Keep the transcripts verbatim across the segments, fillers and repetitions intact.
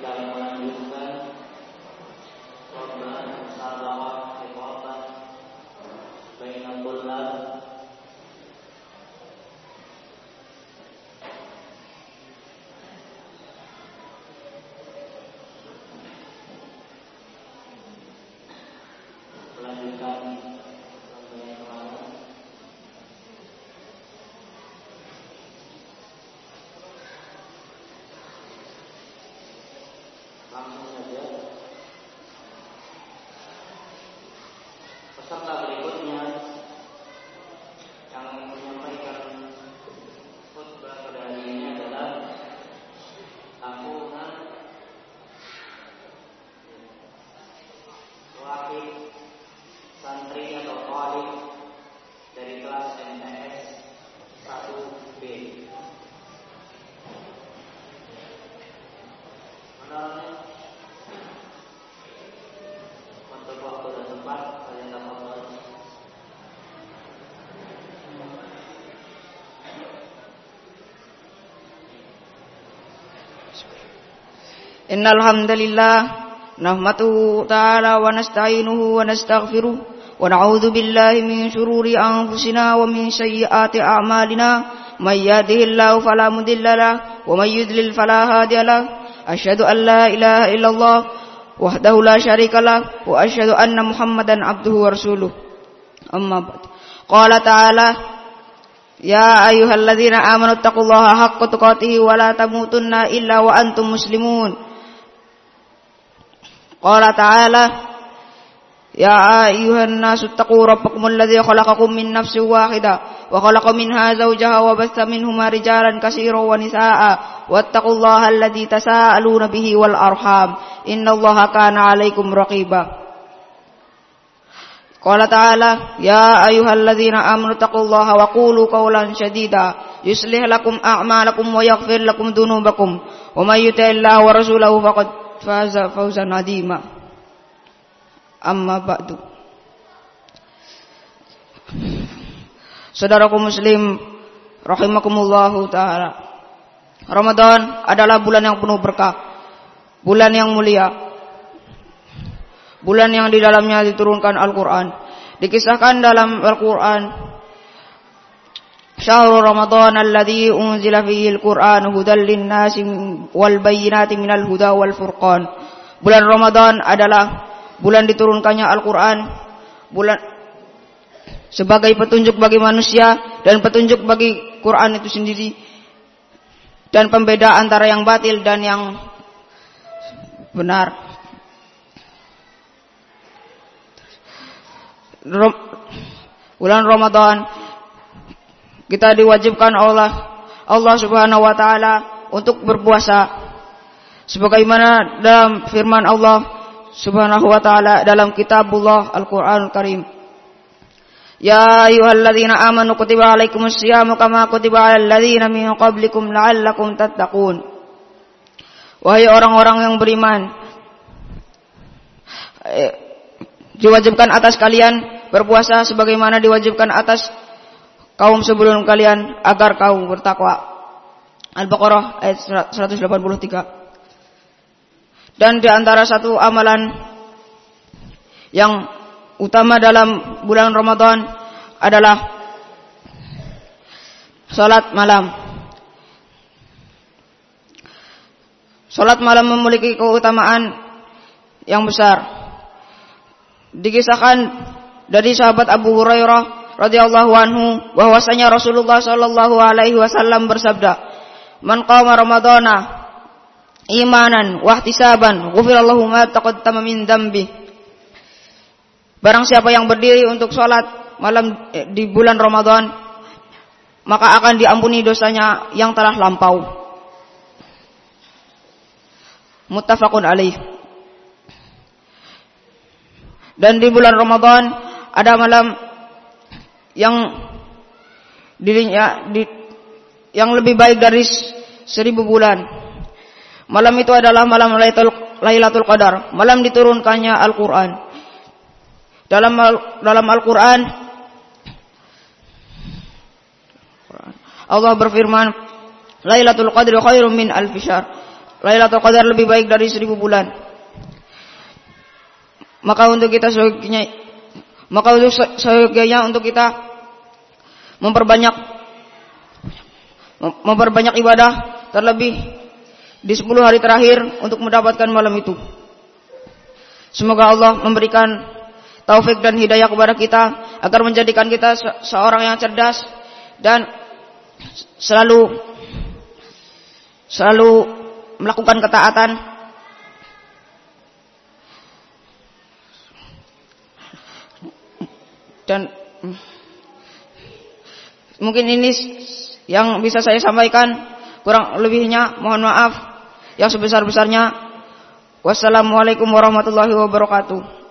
Langsung saja peserta berikutnya yang menyampaikan khutbah pada hari ini adalah Akhuna Wahid, santri atau talib dari kelas M T S satu B. Menurutnya untuk waktu dan tempat kalian dapat tahu. Innal hamdalillah nahmaduhu ta'ala wa nasta'inuhu wa nastaghfiruh wa na'udzu billahi min shururi anfusina wa min sayyiati a'malina may yahdihillahu fala mudilla lahu wa may yudlil fala hadiya lahu. Asyhadu an la ilaha illallah wahdahu la syarika lah wa asyhadu anna Muhammadan abduhu wa rasuluh. Amma ba'd. Qala ta'ala ya ayyuhalladzina amanu taqullaha haqqa tuqatih wa la tamutunna illa wa antum muslimun. Qala ta'ala ya ayyuhan nasu taqu rabbakumul ladzi khalaqakum min nafsin wahidah wa khalaqa minha zawjaha wa batha minhuma rijalan katsiran wa nisaa'a wattaqullaha alladzi tasaaluna bihi wal arham innallaha kana 'alaikum raqiba. Qala ta'ala ya ayyuhalladzina amanu taqullaha wa qulu qawlan shadida yuslih lakum a'malakum wa yaghfir lakum dhunubakum wa may yuti'illaha wa rasulahu faqad faza fawzan 'azima. Amma ba'du. Saudaraku muslim rahimakumullahu ta'ala, Ramadan adalah bulan yang penuh berkah, bulan yang mulia, bulan yang di dalamnya diturunkan Al-Quran. Dikisahkan dalam Al-Quran, Syahrul Ramadan alladzi unzila fihi al-Qur'an hudal lin-nasi wal bayyinati minal huda wal furqan. Bulan Ramadan adalah bulan diturunkannya Al-Quran, bulan sebagai petunjuk bagi manusia dan petunjuk bagi Quran itu sendiri, dan pembeda antara yang batil dan yang benar. Bulan Ramadan kita diwajibkan Allah Allah Subhanahu wa taala untuk berpuasa sebagaimana dalam firman Allah Subhanahu wa ta'ala dalam kitabullah Al-Quranul Karim. Ya ayyuhalladzina amanu kutiba alaikumus syiyamu kama kutiba alal ladzina min qablikum la'allakum tattaqun. Wahai orang-orang yang beriman, eh, diwajibkan atas kalian berpuasa sebagaimana diwajibkan atas kaum sebelum kalian agar kaum bertakwa. Al-Baqarah ayat seratus delapan puluh tiga. Dan di antara satu amalan yang utama dalam bulan Ramadan adalah salat malam. Salat malam memiliki keutamaan yang besar. Dikisahkan dari sahabat Abu Hurairah radhiyallahu anhu bahwasanya Rasulullah sallallahu alaihi wasallam bersabda, "Man qama Ramadana imanan wahtisaban ghufirallahu ma taqaddama min dzambi." Barang siapa yang berdiri untuk salat malam di bulan Ramadan, maka akan diampuni dosanya yang telah lampau. Muttafaqun alaih. Dan di bulan Ramadan ada malam yang dirinya di, yang lebih baik dari seribu bulan. Malam itu adalah malam Lailatul Qadar, malam diturunkannya Al-Quran. Dalam dalam Al-Quran Allah berfirman, Lailatul Qadri khairum min alfi syahr. Lailatul Qadar lebih baik dari seribu bulan. Maka untuk kita seyogianya, maka untuk seyogianya untuk kita memperbanyak memperbanyak ibadah, terlebih di sepuluh hari terakhir untuk mendapatkan malam itu. Semoga Allah memberikan taufik dan hidayah kepada kita agar menjadikan kita se- seorang yang cerdas dan selalu selalu melakukan ketaatan dan mungkin ini yang bisa saya sampaikan, kurang lebihnya mohon maaf yang sebesar-besarnya. Wassalamualaikum warahmatullahi wabarakatuh.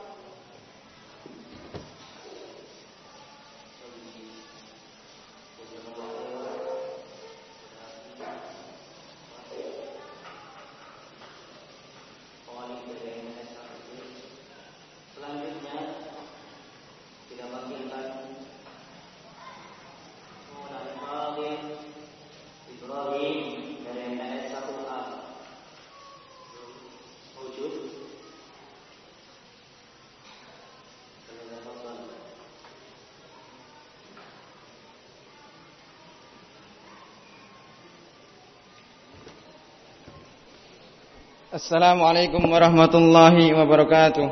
Assalamualaikum warahmatullahi wabarakatuh.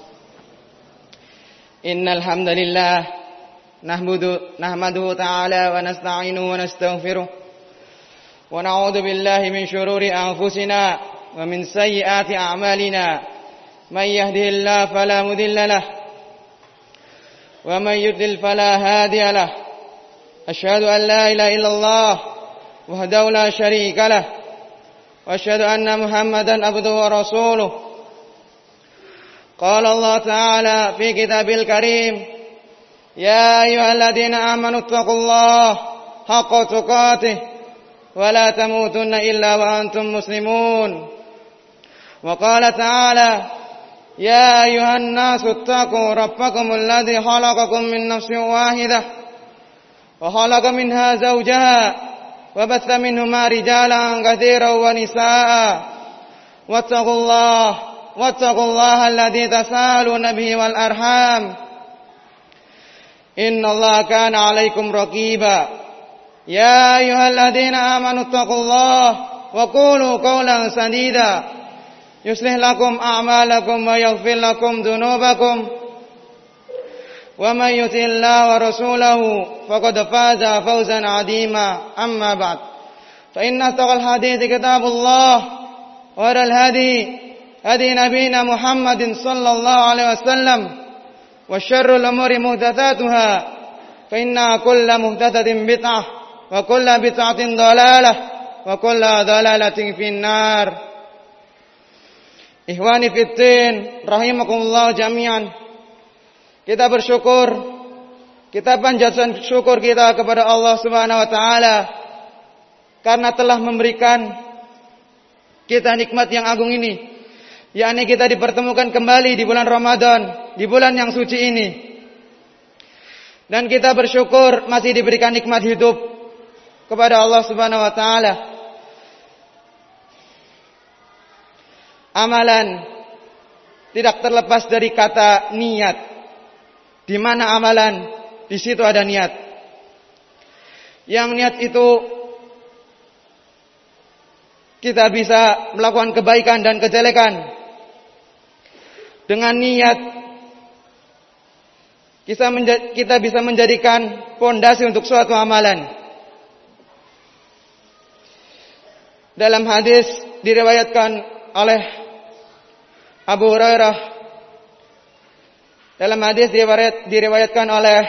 Innal hamdalillah nahmudu nahmaduhu ta'ala wa nasta'inuhu wa nastaghfiruh wa na'udzu billahi min shururi anfusina wa min sayyiati a'malina. May yahdihillahu fala mudilla lahu wa may yudlil fala hadiya lahu. Asyhadu an la ilaha illallah wahdahu la syarika lahu وأشهد أن محمدا عبده ورسوله. قال الله تعالى في كتابه الكريم يا أيها الذين آمنوا اتقوا الله حق تقاته ولا تموتن إلا وأنتم مسلمون. وقال تعالى يا أيها الناس اتقوا ربكم الذي خلقكم من نفس واحدة وخلق منها زوجها وبث منهما رجالا كثيرا ونساء واتقوا الله واتقوا الله الذي تساءلون به والأرحام إن الله كان عليكم رقيبا. يا أيها الذين آمنوا اتقوا الله وقولوا قولا سديدا يصلح لكم أعمالكم ويغفر لكم ذنوبكم ومن يطع الله ورسوله فقد فاز فوزا عظيما. أما بعد فإن أصدق الحديث كتاب الله وخير الهدي هدي نبينا محمد صلى الله عليه وسلم وشر الأمور محدثاتها فإن كل محدثة بدعة وكل بدعة ضلالة وكل ضلالة في النار. Ikhwani fiddin rahimakumullah jami'an. Kita bersyukur, kita panjatkan syukur kita kepada Allah Subhanahu wa taala karena telah memberikan kita nikmat yang agung ini, yakni kita dipertemukan kembali di bulan Ramadan, di bulan yang suci ini. Dan kita bersyukur masih diberikan nikmat hidup kepada Allah Subhanahu wa taala. Amalan tidak terlepas dari kata niat. Di mana amalan, di situ ada niat. Yang niat itu kita bisa melakukan kebaikan dan kejelekan. Dengan niat kita, menja- kita bisa menjadikan pondasi untuk suatu amalan. Dalam hadis diriwayatkan oleh Abu Hurairah, dalam hadis diriwayat, diriwayatkan oleh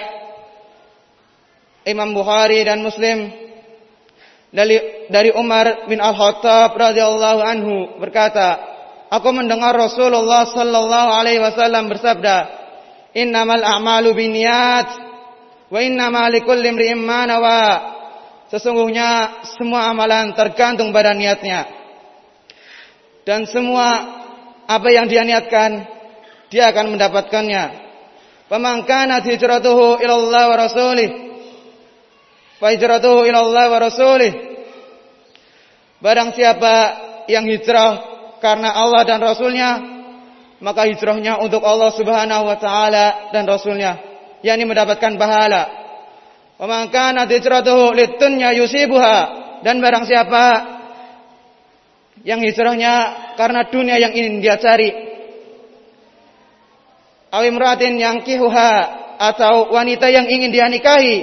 Imam Bukhari dan Muslim dari, dari Umar bin Al-Khattab radhiyallahu anhu berkata, aku mendengar Rasulullah sallallahu alaihi wasallam bersabda, innamal a'malu binniyat wa innamal likulli imri'in ma nawa. Sesungguhnya semua amalan tergantung pada niatnya, dan semua apa yang dia niatkan dia akan mendapatkannya. Faman kanat hijratuhu ila Allah wa rasulih fa hijratuhu ila Allah wa rasulih. Barang siapa yang hijrah karena Allah dan Rasulnya, maka hijrahnya untuk Allah Subhanahu wa taala dan Rasulnya, yakni mendapatkan pahala. Wa man kana hijratuhu lidunya yusibuha, dan barang siapa yang hijrahnya karena dunia yang ingin dia cari, aw imra'atin yankihuha, atau wanita yang ingin dia nikahi,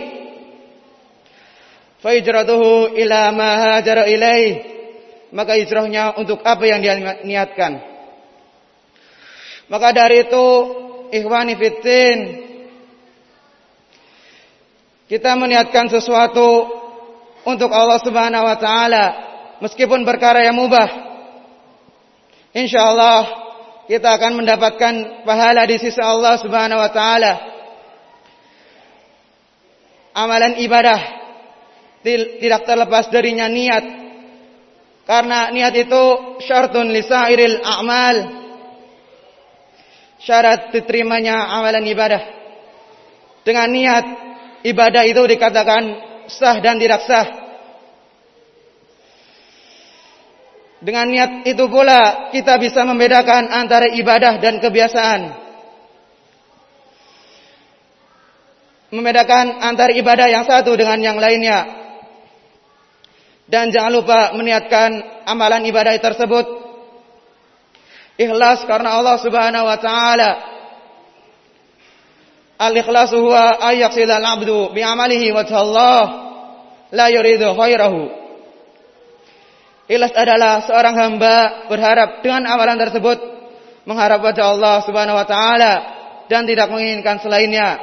fa hijratuhu ila ma hajara ilaih, maka hijrahnya untuk apa yang dia niatkan. Maka dari itu, ikhwani fiddin, kita meniatkan sesuatu untuk Allah Subhanahu wa taala, meskipun perkara yang mubah, insyaallah kita akan mendapatkan pahala di sisi Allah Subhanahu wa taala. Amalan ibadah tidak terlepas darinya niat, karena niat itu syartun lisairil a'mal, syarat diterimanya amalan ibadah. Dengan niat, ibadah itu dikatakan sah dan tidak sah. Dengan niat itu pula kita bisa membedakan antara ibadah dan kebiasaan, membedakan antara ibadah yang satu dengan yang lainnya. Dan jangan lupa meniatkan amalan ibadah tersebut ikhlas karena Allah Subhanahu wa taala. Al-ikhlasu huwa ayyaqsida al-'abdu bi 'amalihi wajha Allah la yuridu khairahu. Ikhlas adalah seorang hamba berharap dengan amalan tersebut mengharap wajah Allah Subhanahu wa taala dan tidak menginginkan selainnya.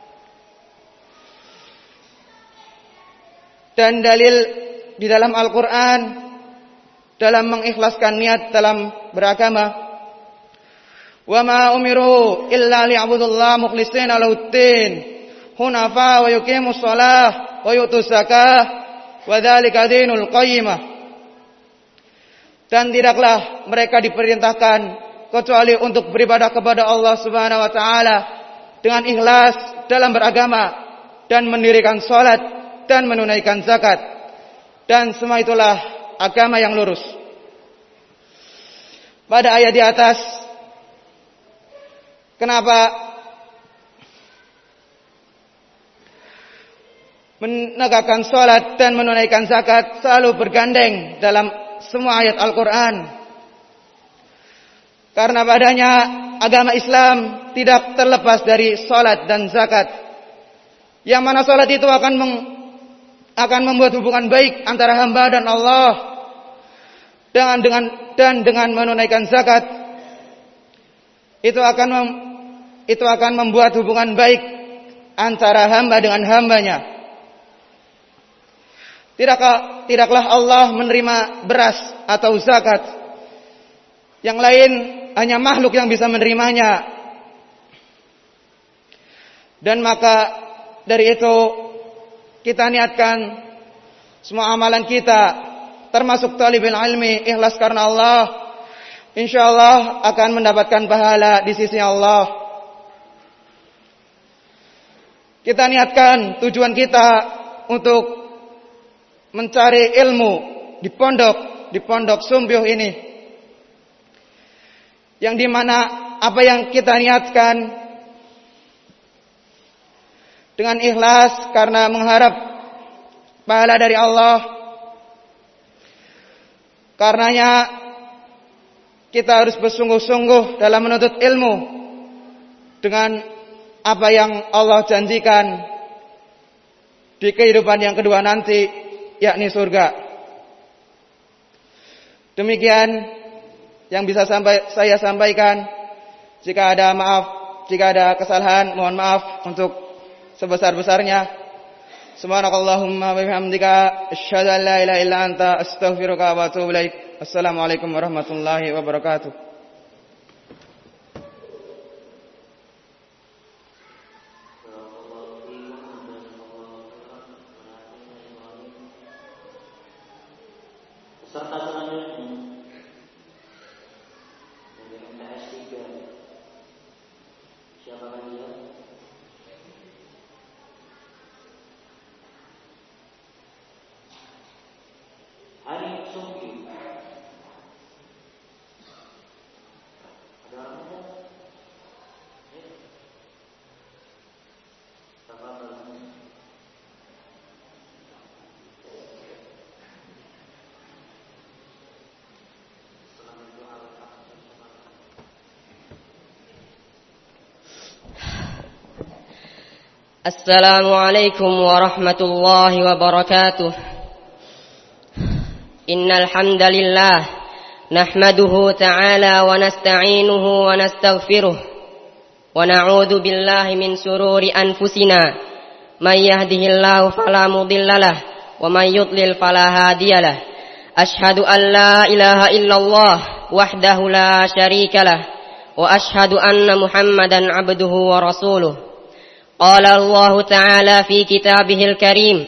Dan dalil di dalam Al-Quran dalam mengikhlaskan niat dalam beragama, wa ma umiru illa liya'budullaha mukhlishina lahuddin hunafa wa yuqimus shalah wa yutuz zakah wa dzalika dinul qayyimah. Dan tidaklah mereka diperintahkan kecuali untuk beribadah kepada Allah Subhanahu wa taala dengan ikhlas dalam beragama dan mendirikan salat dan menunaikan zakat. Dan semua itulah agama yang lurus. Pada ayat di atas, kenapa menegakkan salat dan menunaikan zakat selalu bergandeng dalam semua ayat Al-Quran? Karena padanya agama Islam tidak terlepas dari salat dan zakat, yang mana salat itu akan meng akan membuat hubungan baik antara hamba dan Allah, dan dengan dan dengan menunaikan zakat itu akan mem, itu akan membuat hubungan baik antara hamba dengan hambanya. Tidakkah tidaklah Allah menerima beras atau zakat, yang lain hanya makhluk yang bisa menerimanya. Dan maka dari itu kita niatkan semua amalan kita, termasuk talibul ilmi, ikhlas karena Allah, insyaallah akan mendapatkan pahala di sisi Allah. Kita niatkan tujuan kita untuk mencari ilmu di pondok, di pondok Sumbih ini, yang dimana apa yang kita niatkan dengan ikhlas karena mengharap pahala dari Allah. Karenanya kita harus bersungguh-sungguh dalam menuntut ilmu dengan apa yang Allah janjikan di kehidupan yang kedua nanti, yakni surga. Demikian yang bisa sampai saya sampaikan. Jika ada maaf, jika ada kesalahan, mohon maaf untuk sebesar-besarnya. Subhanakallahumma wa bihamdika asyhadu an la ilaha illa anta astaghfiruka wa atubu ilaik. Assalamualaikum warahmatullahi wabarakatuh. Peserta selanjutnya dari M T S tiga. Siapa dia? Hari Sumbih. Assalamualaikum warahmatullahi wabarakatuh. Innal hamdalillah nahmaduhu ta'ala wa nasta'inuhu wa nastaghfiruh wa na'udzu billahi min shururi anfusina may yahdihillahu fala mudhillalah wa may yudlil fala hadiyalah. Ashhadu an la ilaha illallah wahdahu la syarikalah wa ashhadu anna Muhammadan 'abduhu wa rasuluh. Qala Allah Ta'ala fi kitabihil karim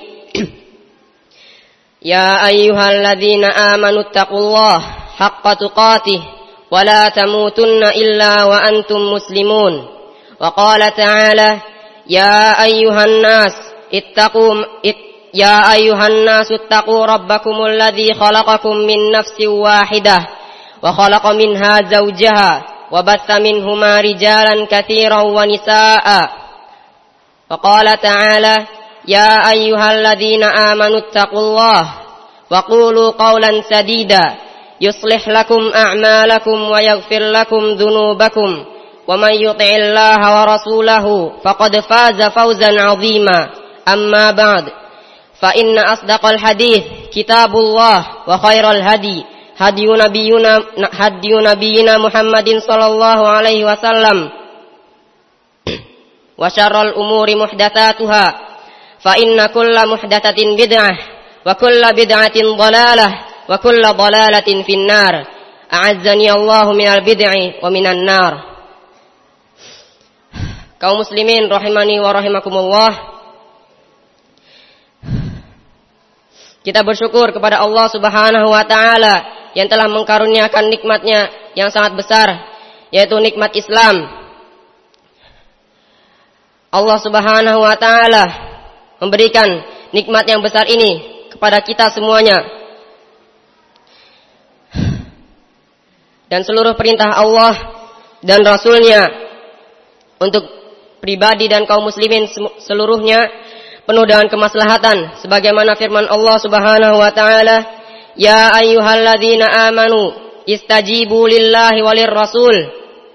Ya ayyuhalladzina amanu taqullaha haqqa tuqatih wa la tamutunna illa wa antum muslimun. Wa qala ta'ala Ya ayyuhan nas ittaqu it, Ya ayyuhan nas ittaqu rabbakumul ladzi khalaqakum min nafsin wahidah wa khalaqa minha zawjaha wa batha minhuma rijalan katsiran wa nisaa'a. Wa qala ta'ala Ya ayyuhalladzina amanu taqullaha wa qulu qawlan sadida yuslih lakum a'malakum wa yaghfir lakum dhunubakum wa man yuti'illaha wa rasulahu faqad faza fawzan 'azima. Amma ba'd, fa inna asdaqal hadits kitabullah wa khairal hadi hadiyu nabiyyina hadiyu nabiyyina Muhammadin sallallahu alaihi wasallam wa syarrul umuri muhdatsatuha fa inna kulla muhdatsatin bid'ah wa kulla bid'atin dhalalah wa kulla dhalalatin finnar. A'azzani Allahu minal bid'i wa minan nar. Kaum muslimin rahimani wa rahimakumullah, kita bersyukur kepada Allah Subhanahu wa taala yang telah mengkaruniakan nikmatnya yang sangat besar, yaitu nikmat Islam. Allah Subhanahu wa taala memberikan nikmat yang besar ini kepada kita semuanya. Dan seluruh perintah Allah dan Rasul-Nya untuk pribadi dan kaum muslimin seluruhnya penuh dengan kemaslahatan, sebagaimana firman Allah Subhanahu wa taala, Ya ayyuhalladzina amanu istajibu lillahi walir rasul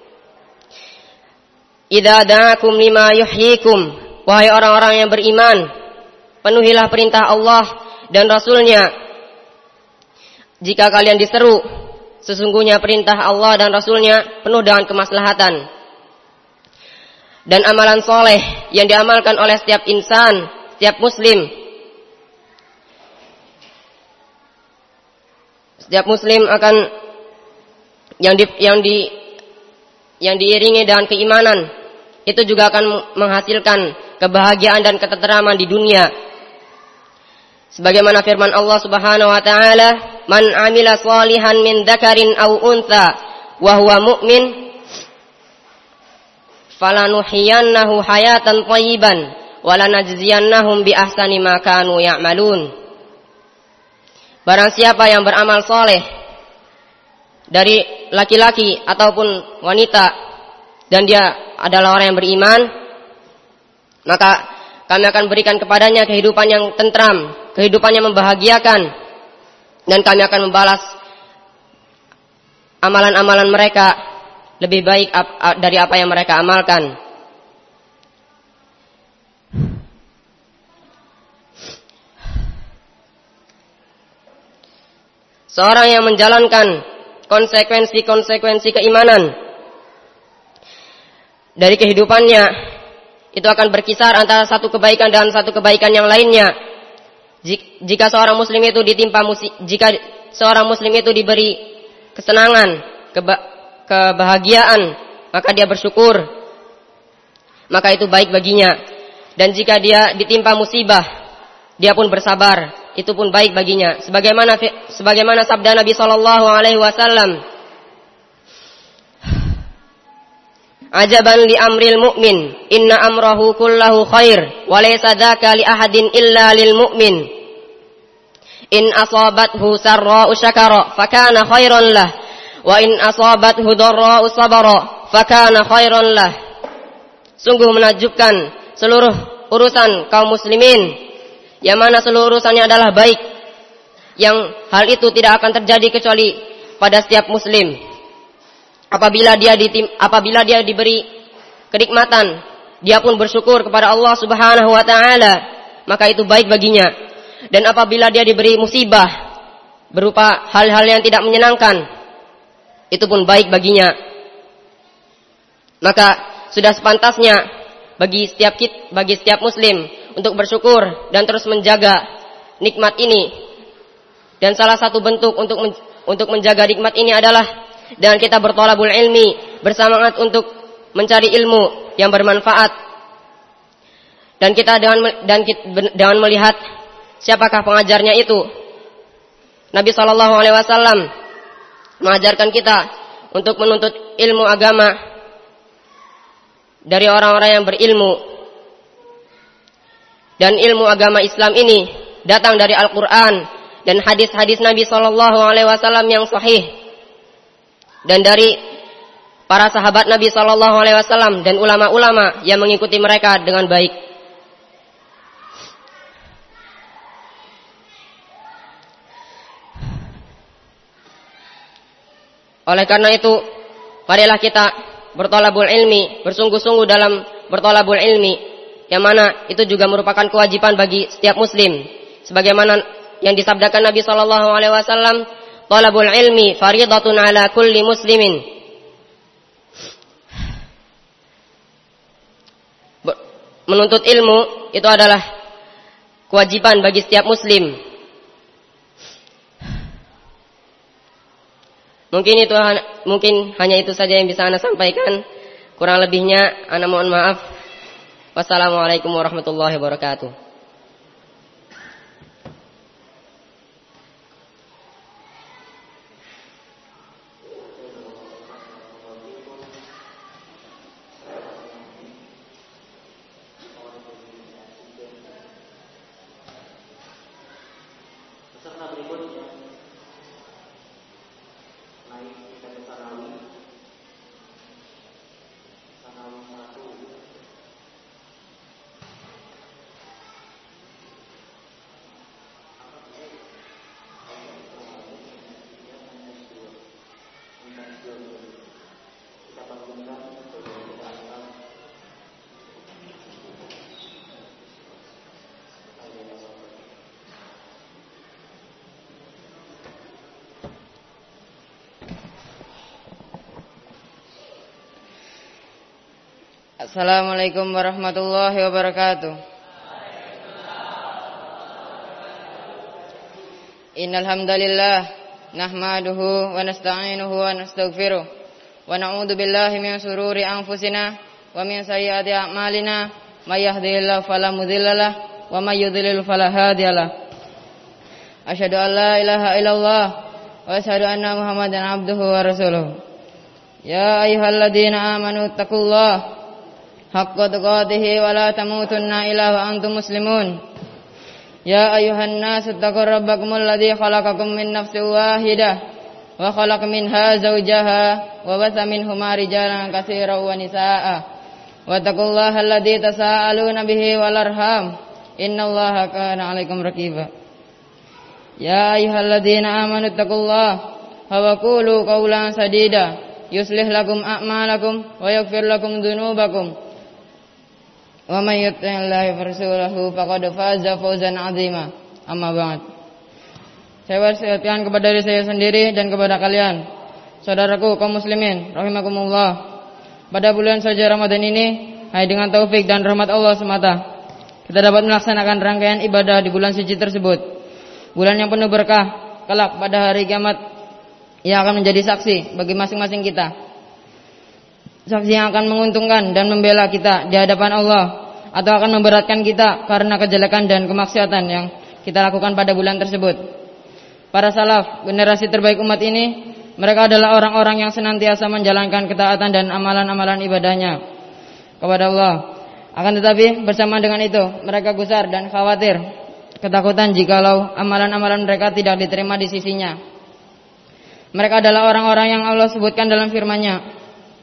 idza da'akum lima yuhyikum. Wahai orang-orang yang beriman, penuhilah perintah Allah dan Rasul-Nya jika kalian diseru. Sesungguhnya perintah Allah dan Rasul-Nya penuh dengan kemaslahatan. Dan amalan soleh yang diamalkan oleh setiap insan, setiap muslim, setiap muslim akan yang di, yang di yang diiringi dengan keimanan, itu juga akan menghasilkan kebahagiaan dan ketenteraman di dunia. Sebagaimana firman Allah Subhanahu wa taala, "Man 'amila shalihan min dzakarin aw untha wa huwa mu'min falanuhyiyannahu hayatan thayyiban wa lanajziyannahum bi ahsani ma kanu ya'malun." Barang siapa yang beramal saleh dari laki-laki ataupun wanita dan dia adalah orang yang beriman, maka kami akan berikan kepadanya kehidupan yang tentram, kehidupan yang membahagiakan, dan kami akan membalas amalan-amalan mereka lebih baik dari apa yang mereka amalkan. Seorang yang menjalankan konsekuensi-konsekuensi keimanan dari kehidupannya itu akan berkisar antara satu kebaikan dan satu kebaikan yang lainnya. Jika seorang muslim itu ditimpa musi- jika seorang muslim itu diberi kesenangan, keba- kebahagiaan, maka dia bersyukur, maka itu baik baginya. Dan jika dia ditimpa musibah, dia pun bersabar, itu pun baik baginya. Sebagaimana sebagaimana sabda Nabi sallallahu alaihi wasallam, Ajaban li amril mu'min, inna amrahu kullahu khair, wa laysa dzaka li ahadin illa lil mu'min. In asabathu sarra'u syakara, fakana khairan lah, wa in asabathu dharra'u sabara, fakana khairan lah. Sungguh menakjubkan seluruh urusan kaum muslimin, yang mana seluruh urusannya adalah baik, yang hal itu tidak akan terjadi kecuali pada setiap muslim. Apabila dia ditim, apabila dia diberi kenikmatan dia pun bersyukur kepada Allah Subhanahu wa taala, maka itu baik baginya. Dan apabila dia diberi musibah berupa hal-hal yang tidak menyenangkan, itu pun baik baginya. Maka sudah sepantasnya bagi setiap kit, bagi setiap muslim untuk bersyukur dan terus menjaga nikmat ini. Dan salah satu bentuk untuk men, untuk menjaga nikmat ini adalah dengan kita berthalabul ilmi, bersemangat untuk mencari ilmu yang bermanfaat. Dan kita dengan dan kita, dengan melihat siapakah pengajarnya itu. Nabi sallallahu alaihi wasallam mengajarkan kita untuk menuntut ilmu agama dari orang-orang yang berilmu. Dan ilmu agama Islam ini datang dari Al-Qur'an dan hadis-hadis Nabi sallallahu alaihi wasallam yang sahih, dan dari para sahabat Nabi sallallahu alaihi wasallam dan ulama-ulama yang mengikuti mereka dengan baik. Oleh karena itu, marilah kita berthalabul ilmi, bersungguh-sungguh dalam berthalabul ilmi, yang mana itu juga merupakan kewajiban bagi setiap muslim. Sebagaimana yang disabdakan Nabi sallallahu alaihi wasallam, "Thalabul ilmi fariidatun ala kulli muslimin." Menuntut ilmu itu adalah kewajiban bagi setiap muslim. Mungkin itu mungkin hanya itu saja yang bisa Anda sampaikan. Kurang lebihnya Anda mohon maaf. Wassalamualaikum warahmatullahi wabarakatuh. Assalamualaikum warahmatullahi wabarakatuh. Innal hamdalillah nahmaduhu wa nasta'inuhu wa nastaghfiruh wa na'udzu billahi min shururi anfusina wa min sayyiati a'malina may yahdihillahu fala mudhillalah wa may yudhlil fala hadiyalah. Asyhadu an la ilaha illallah wa asyhadu anna Muhammadan abduhu wa rasuluh. Ya ayyuhalladzina amanu taqullaha haqqa tuqatih wa la tamutunna illa wa antum muslimun. Ya ayyuhan nas ittaqur rabbakumul ladzi khalaqakum min nafsin wahidah wa khalaqa minha zawjaha wa batha minhuma rijalan katsiran wa nisaa'a. Wa taqullaha alladzi tasaaluna bihi wal arham innallaha kana 'alaikum raqiba. Ya ayyuhalladzina amanu taqullaha wa qulu qawlan sadida yuslih lakum a'malakum wa yaghfir lakum dzunubakum. Wa may yuti'illahi wa rasulahu faqad faza fawzan 'azima. Amma ba'd. Saya wasiatkan kepada diri saya sendiri dan kepada kalian, saudaraku kaum muslimin rahimakumullah. Pada bulan suci Ramadan ini, hanya dengan taufik dan rahmat Allah semata, kita dapat melaksanakan rangkaian ibadah di bulan suci tersebut. Bulan yang penuh berkah, kelak pada hari kiamat yang akan menjadi saksi bagi masing-masing kita. Saksi yang akan menguntungkan dan membela kita di hadapan Allah, atau akan memberatkan kita karena kejelekan dan kemaksiatan yang kita lakukan pada bulan tersebut. Para salaf, generasi terbaik umat ini, mereka adalah orang-orang yang senantiasa menjalankan ketaatan dan amalan-amalan ibadahnya kepada Allah. Akan tetapi bersama dengan itu, mereka gusar dan khawatir, ketakutan jikalau amalan-amalan mereka tidak diterima di sisinya. Mereka adalah orang-orang yang Allah sebutkan dalam firman-Nya.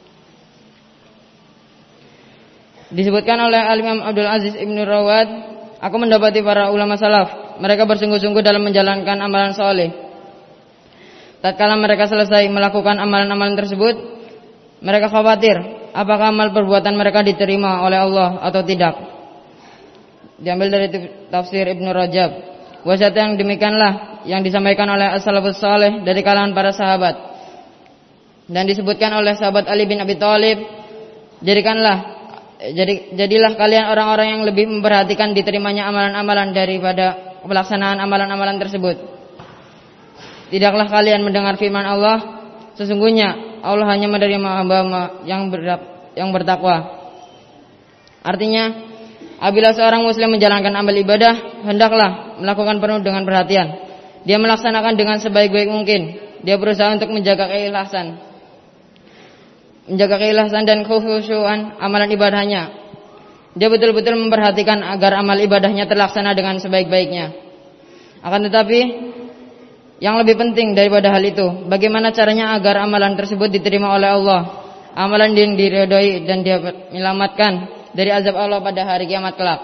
Disebutkan oleh Al-Imam Abdul Aziz Ibnu Rawad, aku mendapati para ulama salaf, mereka bersungguh-sungguh dalam menjalankan amalan soleh. Tatkala mereka selesai melakukan amalan-amalan tersebut, mereka khawatir apakah amal perbuatan mereka diterima oleh Allah atau tidak. Diambil dari tafsir Ibnu Rajab. Wasiat yang demikianlah yang disampaikan oleh as-salafus saleh dari kalangan para sahabat. Dan disebutkan oleh sahabat Ali bin Abi Thalib, jadikanlah jadi jadilah kalian orang-orang yang lebih memperhatikan diterimanya amalan-amalan daripada pelaksanaan amalan-amalan tersebut. Tidaklah kalian mendengar firman Allah, sesungguhnya Allah hanya menerima hamba-hamba yang yang bertakwa. Artinya, apabila seorang muslim menjalankan amal ibadah, hendaklah melakukan penuh dengan perhatian. Dia melaksanakan dengan sebaik-baik mungkin. Dia berusaha untuk menjaga keikhlasan. Menjaga keikhlasan dan kekhusyuan amalan ibadahnya. Dia betul-betul memperhatikan agar amal ibadahnya terlaksana dengan sebaik-baiknya. Akan tetapi, yang lebih penting daripada hal itu, bagaimana caranya agar amalan tersebut diterima oleh Allah. Amalan yang diridhoi dan dia menyelamatkan dari azab Allah pada hari kiamat kelak.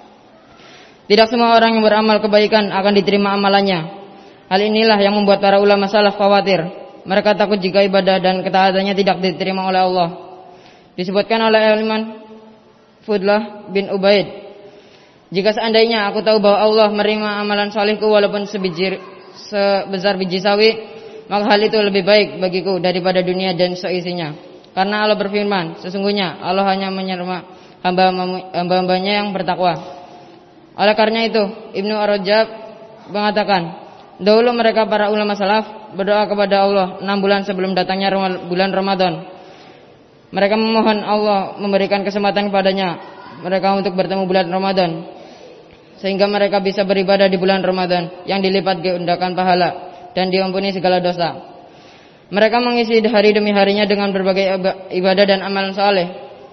Tidak semua orang yang beramal kebaikan akan diterima amalannya. Hal inilah yang membuat para ulama salaf khawatir. Mereka takut jika ibadah dan ketaatannya tidak diterima oleh Allah. Disebutkan oleh Imam Fudlah bin Ubaid, jika seandainya aku tahu bahwa Allah menerima amalan salihku walaupun sebiji, sebesar biji sawi, maka hal itu lebih baik bagiku daripada dunia dan seisinya. Karena Allah berfirman, sesungguhnya Allah hanya menerima hamba-hambanya yang bertakwa. Oleh karena itu, Ibnu Rajab mengatakan, dahulu mereka para ulama salaf berdoa kepada Allah enam bulan sebelum datangnya bulan Ramadan. Mereka memohon Allah memberikan kesempatan kepadanya mereka untuk bertemu bulan Ramadan, sehingga mereka bisa beribadah di bulan Ramadan yang dilipat gandakan pahala dan diampuni segala dosa. Mereka mengisi hari demi harinya dengan berbagai ibadah dan amalan saleh,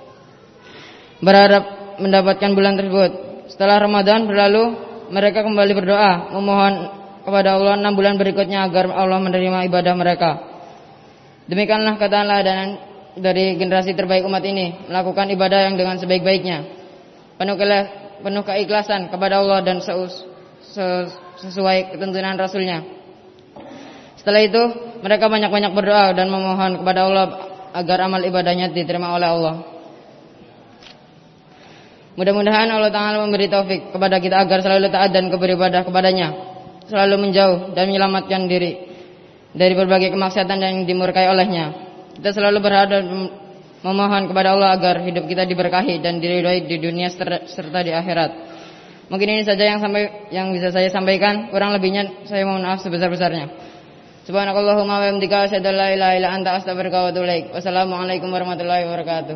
berharap mendapatkan bulan tersebut. Setelah Ramadan berlalu, mereka kembali berdoa memohon kepada Allah enam bulan berikutnya agar Allah menerima ibadah mereka. Demikianlah kata Allah dan dari generasi terbaik umat ini melakukan ibadah yang dengan sebaik-baiknya, penuh penuh keikhlasan kepada Allah dan sesuai ketentuan Rasulnya. Setelah itu mereka banyak-banyak berdoa dan memohon kepada Allah agar amal ibadahnya diterima oleh Allah. Mudah-mudahan Allah Ta'ala memberi taufik kepada kita agar selalu taat dan beribadah kepadanya, selalu menjauh dan menyelamatkan diri dari berbagai kemaksiatan yang dimurkai olehnya. Kita selalu berharap memohon kepada Allah agar hidup kita diberkahi dan diridhoi di dunia serta di akhirat. Mungkin ini saja yang sampai yang bisa saya sampaikan. Kurang lebihnya saya mohon maaf sebesar-besarnya. Subhanakallahumma wa bihamdika asyhadu an la ilaha illa anta astaghfiruka wa atubu ilaik. Wassalamualaikum warahmatullahi wabarakatuh.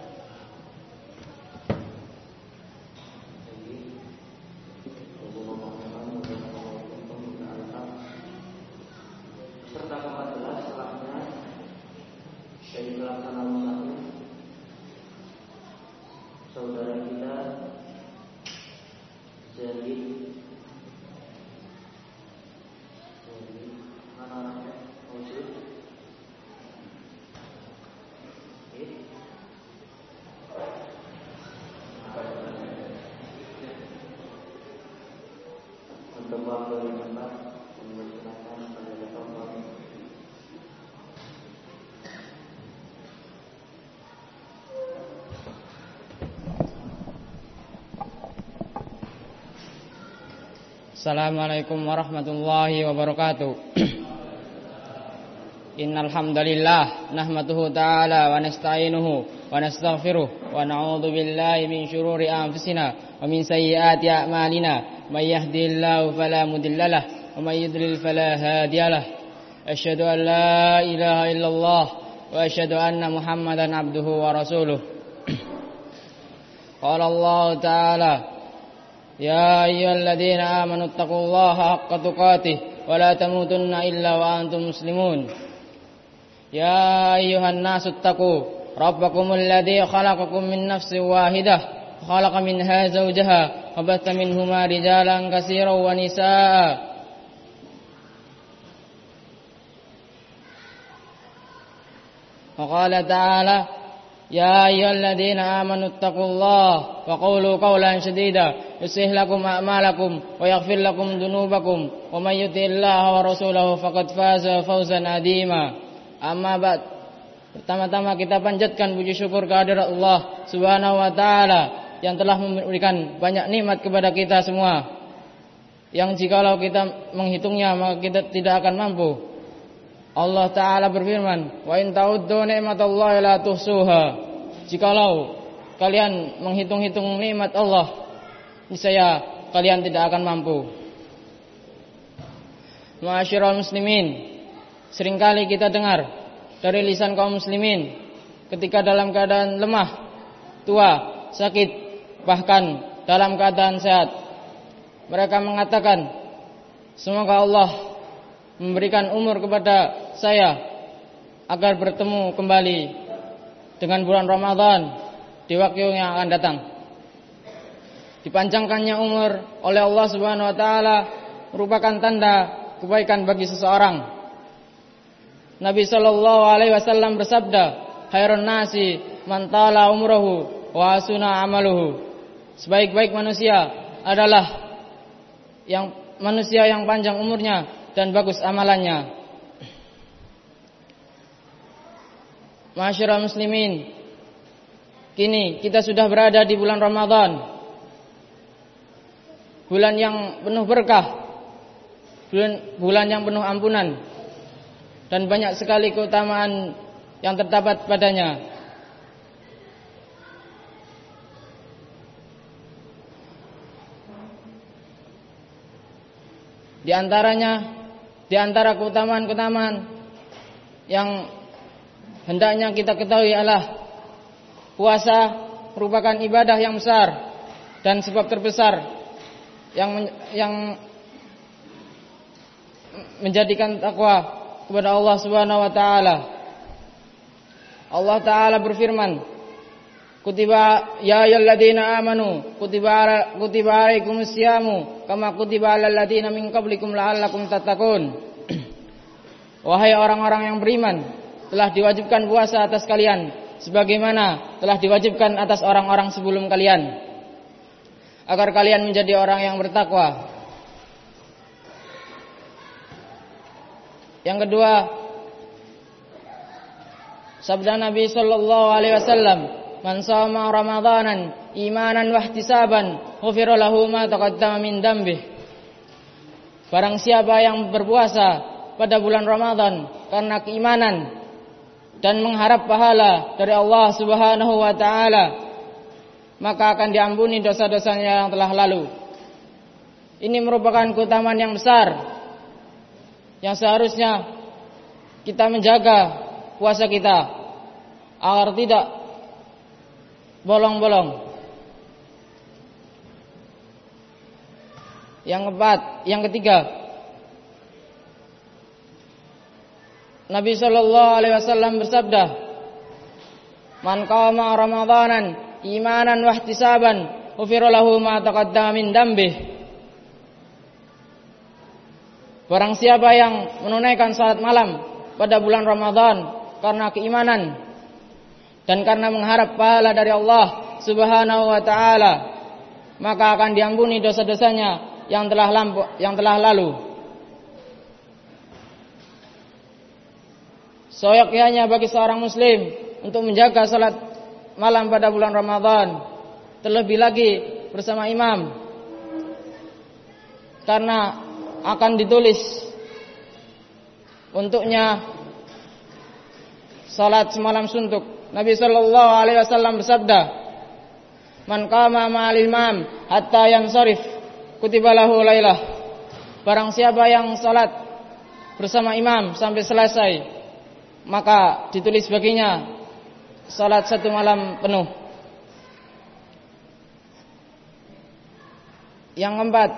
Saudara kita Zahid mana anaknya Mausud untuk waktu yang tepat mempersilakan pada tempat. Assalamualaikum warahmatullahi wabarakatuh. Innal hamdalillah nahmaduhu ta'ala wa nasta'inuhu wa nastaghfiruh wa na'udzu billahi min shururi anfusina wa min sayyiati a'malina. May yahdihillahu fala mudilla lahu wa may yudlil fala hadiya lahu. Asyhadu an la ilaha illallah wa asyhadu anna Muhammadan abduhu wa rasuluh. Qala Allah ta'ala, يا أيها الذين آمنوا اتقوا الله حق تقاته ولا تموتن إلا وأنتم مسلمون يا أيها الناس اتقوا ربكم الذي خلقكم من نفس واحدة خلق منها زوجها وبث منهما رجالا كثيرا ونساء وقال تعالى يا أيها الذين آمنوا اتقوا الله وقولوا قولا سديدا يصلح لكم أعمالكم ويغفر لكم ذنوبكم ومن يطع الله ورسوله فقد فاز فوزا عظيما أما بعد Pertama-tama kita panjatkan puji syukur kehadirat Allah Subhanahu wa taala yang telah memberikan banyak nikmat kepada kita semua, yang jikalau kita menghitungnya maka kita tidak akan mampu. Allah taala berfirman, "Wa in ta'uddu ni'matallahi la tuhsuha." Jikalau kalian menghitung-hitung nikmat Allah, niscaya kalian tidak akan mampu. Ma'asyiral muslimin, seringkali kita dengar dari lisan kaum muslimin ketika dalam keadaan lemah, tua, sakit, bahkan dalam keadaan sehat, mereka mengatakan, semoga Allah memberikan umur kepada saya agar bertemu kembali dengan bulan Ramadan di waktu yang akan datang. Dipanjangkannya umur oleh Allah Subhanahu wa taala merupakan tanda kebaikan bagi seseorang. Nabi sallallahu alaihi wasallam bersabda, "Khairun nasi man tala umruhu wa hasuna amaluhu." Sebaik-baik manusia adalah yang manusia yang panjang umurnya dan bagus amalannya. Ma'asyiral muslimin, kini kita sudah berada di bulan Ramadan, bulan yang penuh berkah, bulan, bulan yang penuh ampunan, dan banyak sekali keutamaan yang terdapat padanya. Di antaranya, di antara keutamaan-keutamaan yang hendaknya kita ketahui adalah puasa merupakan ibadah yang besar dan sebab terbesar yang yang menjadikan takwa kepada Allah Subhanahu wa taala. Allah taala berfirman, "Kutiba ya ayyuhalladzina amanu kutiba kutiba alaikumus syamu kama kutiba alal ladzina min qablikum la'allakum tattaqun." Wahai orang-orang yang beriman, telah diwajibkan puasa atas kalian sebagaimana telah diwajibkan atas orang-orang sebelum kalian, agar kalian menjadi orang yang bertakwa. Yang kedua, sabda Nabi sallallahu alaihi wasallam, "Man shoma ramadanan imanan wa ihtisaban, ghufira lahu ma taqaddama min dambih." Barang siapa yang berpuasa pada bulan Ramadan karena keimanan dan mengharap pahala dari Allah Subhanahu wa taala, maka akan diampuni dosa-dosanya yang telah lalu. Ini merupakan keutamaan yang besar yang seharusnya kita menjaga puasa kita agar tidak bolong-bolong. Yang keempat, yang ketiga, Nabi sallallahu alaihi wasallam bersabda, "Man qama ramadanan imanan wa ihtisaban, ghufira lahu ma taqaddama min dambih." Barang siapa yang menunaikan salat malam pada bulan Ramadan karena keimanan dan karena mengharap pahala dari Allah Subhanahu wa taala, maka akan diampuni dosa-dosanya yang telah lampu, yang telah lalu. Seyogyanya bagi seorang muslim untuk menjaga salat malam pada bulan Ramadan, terlebih lagi bersama imam, karena akan ditulis untuknya salat semalam suntuk. Nabi sallallahu alaihi wasallam bersabda, "Man qama ma'al imam hatta yansarif, kutiba lahu lailah." Barang siapa yang salat bersama imam sampai selesai, maka ditulis baginya salat satu malam penuh. Yang keempat,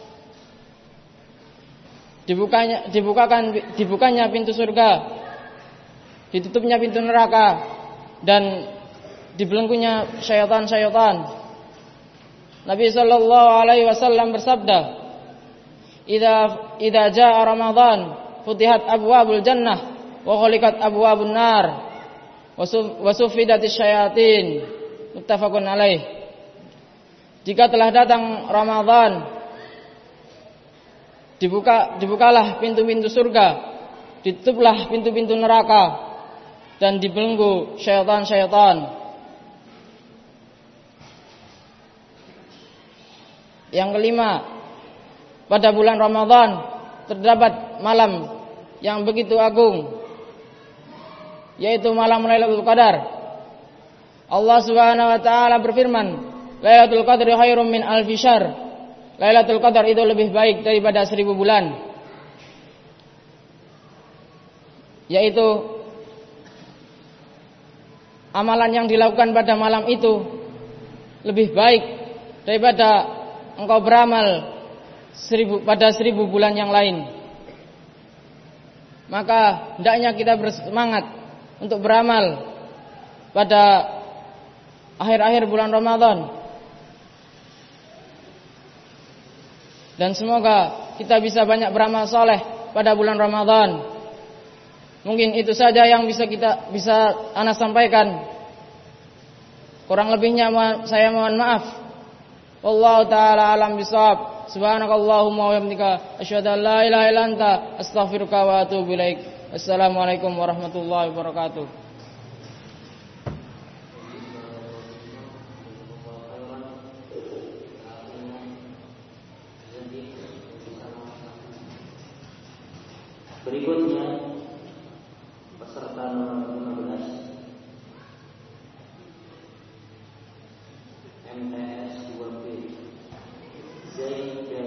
dibukanya dibukakan dibukanya pintu surga, ditutupnya pintu neraka, dan dibelenggunya syaitan-syaitan. Nabi sallallahu alaihi wasallam bersabda, "Idza idza jaa Ramadan, futihat abwabul jannah wa ghuliqat abwabun nar wa suffidatis syayatin." Muttafaqun alaih. Jika telah datang Ramadan, Dibuka, dibukalah pintu-pintu surga, ditutuplah pintu-pintu neraka, dan dibelenggu syaitan-syaitan. Yang kelima, pada bulan Ramadan terdapat malam yang begitu agung, yaitu malam Lailatul Qadar. Allah Subhanahu wa taala berfirman, Lailatul Qadri khairum min alfi syahr. Lailatul Qadar itu lebih baik daripada seribu bulan. Yaitu amalan yang dilakukan pada malam itu lebih baik daripada engkau beramal seribu, pada seribu bulan yang lain. Maka hendaknya kita bersemangat untuk beramal pada akhir-akhir bulan Ramadan. Dan semoga kita bisa banyak beramal soleh pada bulan Ramadan. Mungkin itu saja yang bisa kita bisa ana sampaikan. Kurang lebihnya saya mohon maaf. Wallahu taala alam bisawab. Subhanakallahumma wa bihamdika asyhadu an la ilaha illa anta astaghfiruka wa atubu ilaik. Assalamualaikum warahmatullahi wabarakatuh. Berikutnya peserta nomor lima belas M T S dua B Zaidan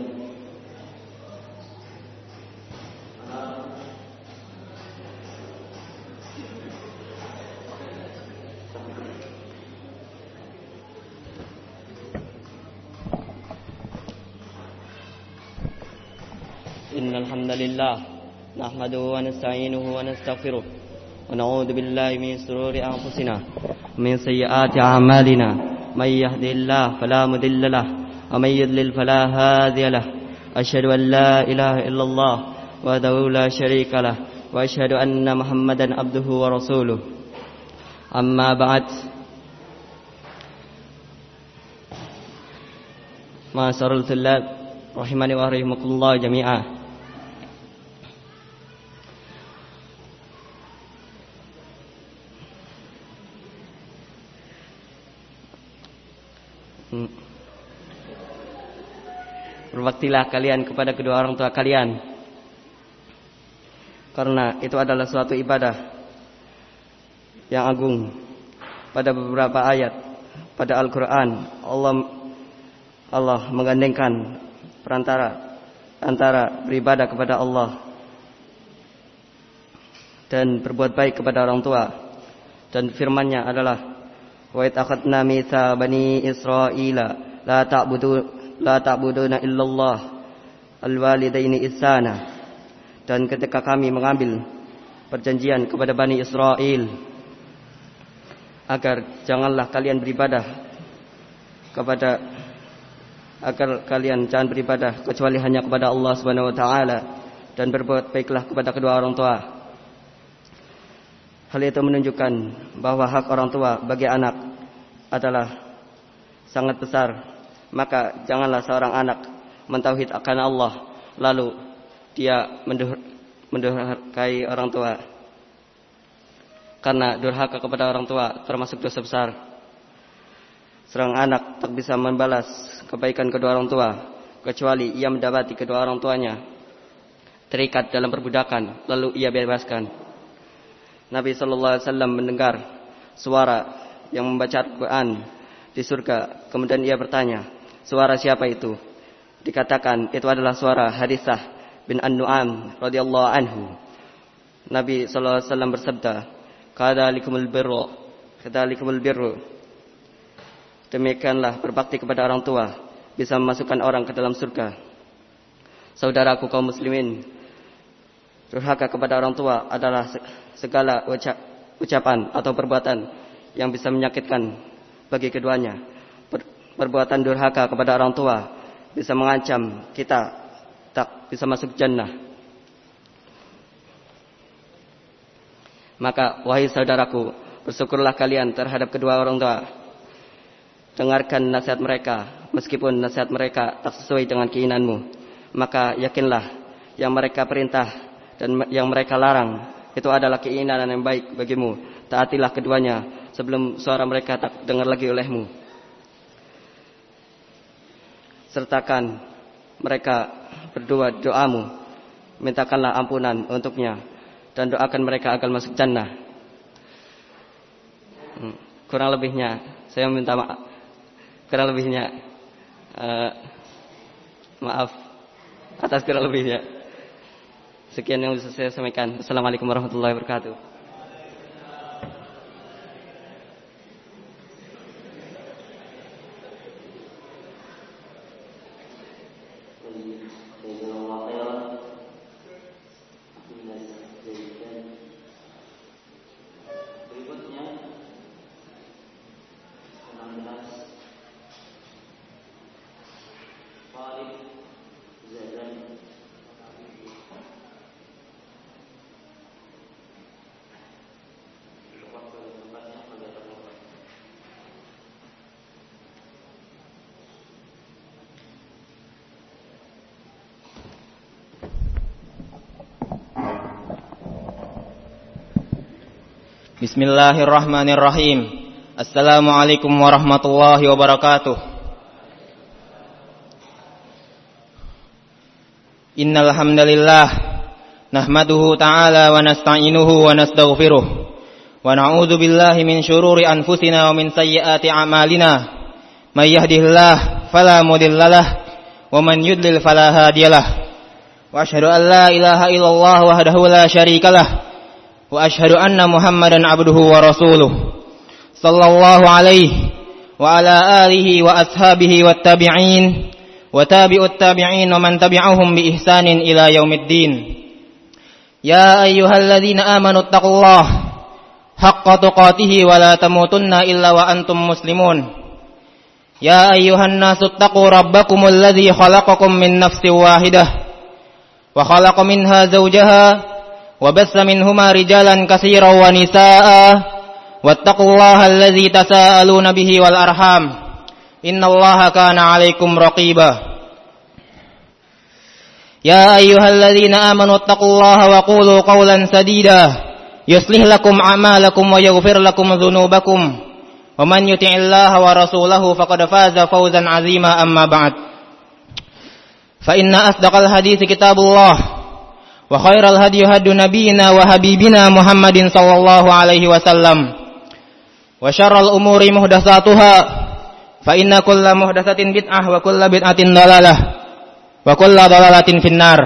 Innal hamdalillah nahmaduhu wa nasta'inuhu wa nastaghfiruh wa na'udzu billahi min shururi anfusina wa min sayyiati a'malina may yahdihillahu fala mudilla lahu wa may yudlil fala hadiya lahu asyhadu an la ilaha illallah wahdahu la syarika lahu wa asyhadu anna muhammadan abduhu wa rasuluh amma ba'd. Ma'asyiral tullab rahimani wa rahimakumullah jami'ah. Berbaktilah kalian kepada kedua orang tua kalian, karena itu adalah suatu ibadah yang agung. Pada beberapa ayat pada Al-Quran, Allah Allah menggandengkan perantara antara beribadah kepada Allah dan berbuat baik kepada orang tua. Dan firman-Nya adalah wa id akhadna mitsa bani Israila la ta'budu la ta'buduna illallah al-walidaini ihsana. Dan ketika kami mengambil perjanjian kepada Bani Israel agar janganlah kalian beribadah kepada agar kalian jangan beribadah kecuali hanya kepada Allah Subhanahu wa taala dan berbuat baiklah kepada kedua orang tua. Hal itu menunjukkan bahwa hak orang tua bagi anak adalah sangat besar. Maka janganlah seorang anak mentauhid akan Allah lalu dia mendurhakai orang tua, karena durhaka kepada orang tua termasuk dosa besar. Seorang anak tak bisa membalas kebaikan kedua orang tua kecuali ia mendapati kedua orang tuanya terikat dalam perbudakan lalu ia bebaskan. Nabi sallallahu alaihi wasallam mendengar suara yang membaca Al-Quran di surga. Kemudian ia bertanya, suara siapa itu? Dikatakan itu adalah suara Harithah bin An-Nu'am radhiyallahu anhu. Nabi sallallahu alaihi wasallam bersabda, "Kadzalikumul birru, kadzalikumul birru." Demikianlah berbakti kepada orang tua bisa memasukkan orang ke dalam surga. Saudaraku kaum muslimin, durhaka kepada orang tua adalah segala ucap, ucapan atau perbuatan yang bisa menyakitkan bagi keduanya. Perbuatan durhaka kepada orang tua bisa mengancam kita tak bisa masuk jannah. Maka wahai saudaraku, bersyukurlah kalian terhadap kedua orang tua. Dengarkan nasihat mereka, meskipun nasihat mereka tak sesuai dengan keinginanmu. Maka yakinlah yang mereka perintah dan yang mereka larang itu adalah keinginan yang baik bagimu. Taatilah keduanya sebelum suara mereka tak dengar lagi olehmu. Sertakan mereka berdua doamu. Mintakanlah ampunan untuknya dan doakan mereka agar masuk jannah. Hmm. Kurang lebihnya saya minta maaf. Kurang lebihnya uh, maaf atas kurang lebihnya. Sekian yang bisa saya sampaikan. Assalamualaikum warahmatullahi wabarakatuh. Bismillahirrahmanirrahim. Assalamualaikum warahmatullahi wabarakatuh. Innal hamdalillah nahmaduhu ta'ala wa nasta'inuhu wa nastaghfiruh wa na'udzu billahi min syururi anfusina wa min sayyiati a'malina. May yahdihillahu fala mudhillalah wa man yudlil fala hadiyalah. Wa asyhadu an la ilaha illallah wahdahu la syarikalah. Wa asyhadu anna Muhammadan abduhu wa rasuluh sallallahu alaihi wa ala alihi wa ashabihi wat tabi'in wa tabi'ut tabi'in wa man tabi'ahum bi ihsanin ila yaumiddin. Ya ayyuhalladzina amanu taqullaha haqqa tuqatih wa la tamutunna illa wa antum muslimun. Ya ayyuhan nasu taqu rabbakumul ladzi khalaqakum min nafsin wahidah wa khalaqa minha zawjaha وبث منهما رجالا كثيرا ونساء واتقوا الله الذي تساءلون به والأرحام إن الله كان عليكم رقيبا يا أيها الذين آمنوا اتقوا الله وقولوا قولا سديدا يصلح لكم أعمالكم ويغفر لكم ذنوبكم ومن يطع الله ورسوله فقد فاز فوزا عظيما أما بعد فإن أصدق الحديث كتاب الله wa khairal hadi hadi nabiyina wa habibina Muhammadin sallallahu alaihi wasallam wa syarral umuri muhdatsatuha fa inna kulla muhdatsatin bid'ah wa kulla bid'atin dalalah wa kulla dalalatin finnar.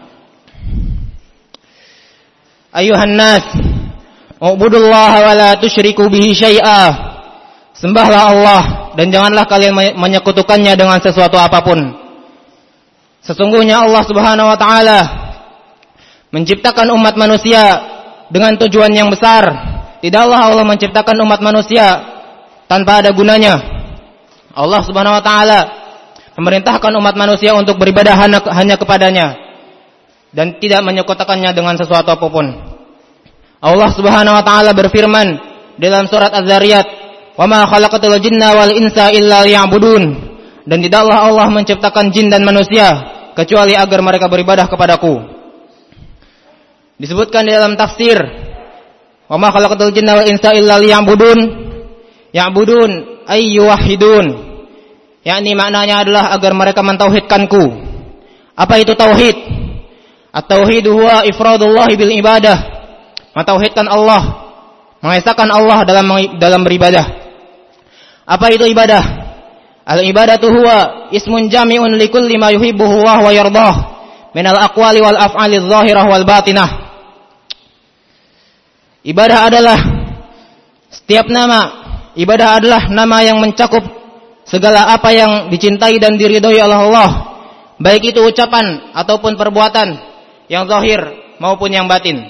Ayuhan nas ubudullaha wa la tusyriku bihi syai'a. Sembahlah Allah dan janganlah kalian menyekutukannya dengan sesuatu apapun. Sesungguhnya Allah Subhanahu wa taala menciptakan umat manusia dengan tujuan yang besar. Tidaklah Allah menciptakan umat manusia tanpa ada gunanya. Allah Subhanahu wa taala memerintahkan umat manusia untuk beribadah hanya kepadanya dan tidak menyekutukannya dengan sesuatu apapun. Allah Subhanahu wa taala berfirman dalam surat Az-Zariyat, "Wa ma khalaqatul jinna wal insa illa liya'budun." Dan tidaklah Allah menciptakan jin dan manusia kecuali agar mereka beribadah kepadaku. Disebutkan di dalam tafsir, wa ma khalaqatul jinna wal insa illa liya'budun. Ya'budun ay yuwahhidun. Yakni maknanya adalah agar mereka mentauhidkanku. Apa itu tauhid? At-tauhid huwa ifradullah bil ibadah. Mentauhidkan Allah, mengesahkan Allah dalam dalam beribadah. Apa itu ibadah? Al-ibadatu huwa ismun jami'un likulli ma yuhibbuhu Allah wa yardah minal aqwali wal af'ali adh-dhahirah wal batinah. Ibadah adalah setiap nama. Ibadah adalah nama yang mencakup segala apa yang dicintai dan diridhoi oleh Allah, baik itu ucapan ataupun perbuatan yang zahir maupun yang batin.